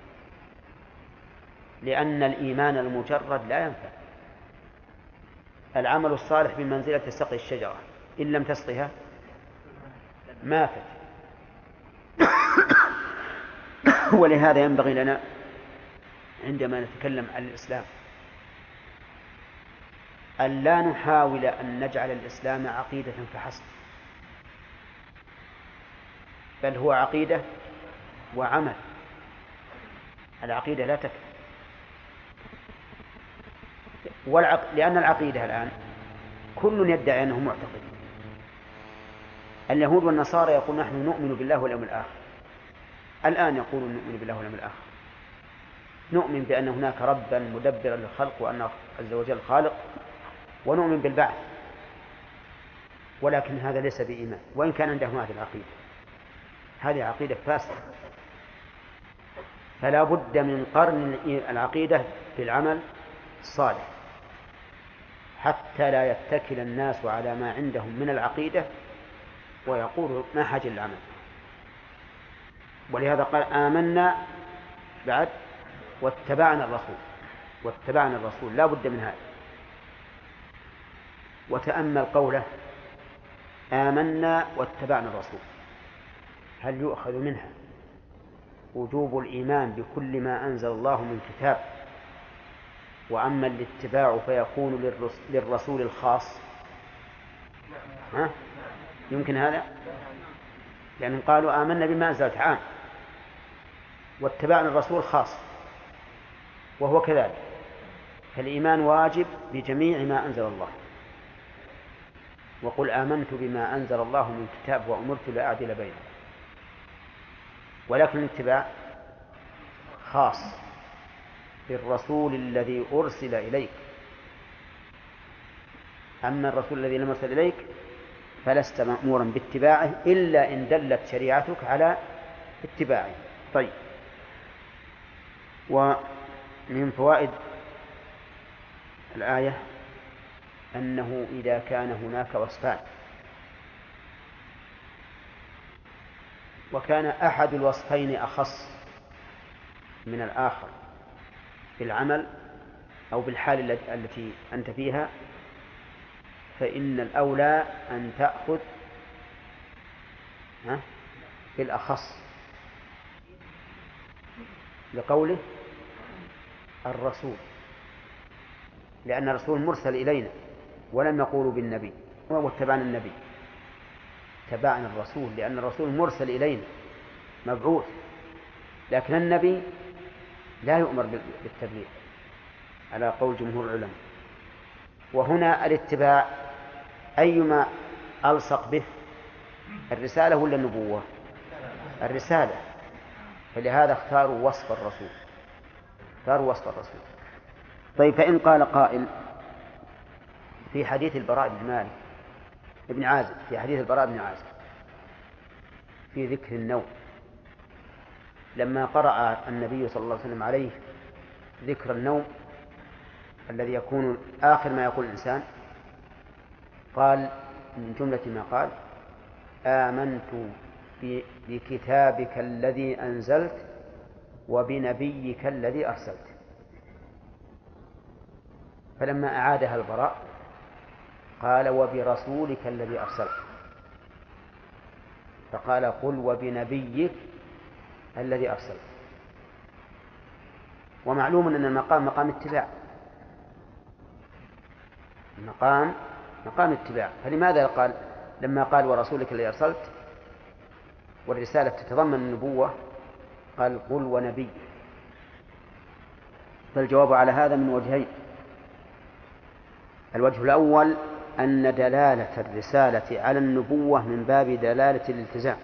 لأن الإيمان المجرد لا ينفع. العمل الصالح بمنزلة سقي الشجرة، إن لم تسقها ماتت. ولهذا ينبغي لنا عندما نتكلم عن الإسلام أن لا نحاول أن نجعل الإسلام عقيدة فحسب، بل هو عقيدة وعمل. العقيدة لا تكفي، لأن العقيدة الآن كل يدعي أنه معتقد. اليهود والنصارى يقول نحن نؤمن بالله واليوم الآخر، الآن يقولون نؤمن بالله واليوم الآخر، نؤمن بأن هناك ربا مدبرا للخلق وأن عز وجل خالق، ونؤمن بالبعث، ولكن هذا ليس بإيمان، وإن كان عندهم هذه العقيدة. هذه عقيدة فاسدة، فلا بد من قرن العقيدة بالعمل الصالح حتى لا يتكل الناس على ما عندهم من العقيدة ويقولوا ما حاجة للعمل. ولهذا قال آمنا بعد واتبعنا الرسول، لا بد من هذا. وتأمل قوله آمنا واتبعنا الرسول، هل يؤخذ منها وجوب الإيمان بكل ما أنزل الله من كتاب، وأما الاتباع فيكون للرسول الخاص؟ يمكن هذا؟ لأنهم قالوا آمنا بما أنزلت عام، واتبعنا الرسول خاص، وهو كذلك. فالإيمان واجب بجميع ما أنزل الله. وقل آمنت بما أنزل الله من كتاب وأمرت لا أعدل بينهم. ولكن الاتباع خاص بالرسول الذي أرسل إليك. أما الرسول الذي لم يرسل إليك فلست مأمورا باتباعه إلا إن دلت شريعتك على اتباعه. طيب. ومن فوائد الآية أنه إذا كان هناك وصفان وكان أحد الوصفين أخص من الآخر بالعمل أو بالحال التي أنت فيها، فإن الأولى أن تأخذ بالأخص، لقوله الرسول، لأن الرسول مرسل إلينا ولم يقولوا بالنبي واتبعنا النبي، تبعنا الرسول لأن الرسول مرسل إلينا مبعوث، لكن النبي لا يؤمر بالتبليغ على قول جمهور العلماء. وهنا الاتباع أيما ألصق به، الرسالة ولا النبوة؟ الرسالة، فلهذا اختاروا وصف الرسول. طيب فإن قال قائل في حديث البراء بن مالك ابن عازب، في حديث البراء بن عازب في ذكر النوم، لما قرأ النبي صلى الله عليه وسلم عليه ذكر النوم الذي يكون آخر ما يقول الإنسان، قال من جملة ما قال: آمنت بكتابك الذي أنزلت وبنبيك الذي أرسلت. فلما أعادها البراء قال: وبرسولك الذي أرسلت، فقال: قل وبنبيك الذي أرسلت. ومعلوم أن المقام مقام اتباع، مقام اتباع، فلماذا قال لما قال ورسولك الذي أرسلت والرسالة تتضمن النبوة قال: قل ونبي؟ فالجواب على هذا من وجهين: الوجه الأول أن دلالة الرسالة على النبوة من باب دلالة الالتزام،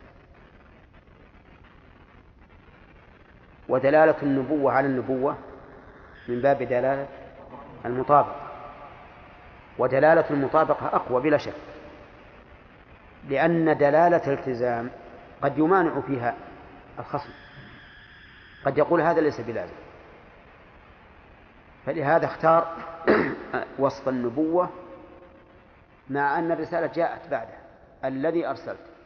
ودلالة النبوة على النبوة من باب دلالة المطابقة، ودلالة المطابقة أقوى بلا شك، لأن دلالة الالتزام قد يمانع فيها الخصم، قد يقول هذا ليس بلازم، فلهذا اختار وصف النبوة مع أن الرسالة جاءت بعده: الذي أرسلت.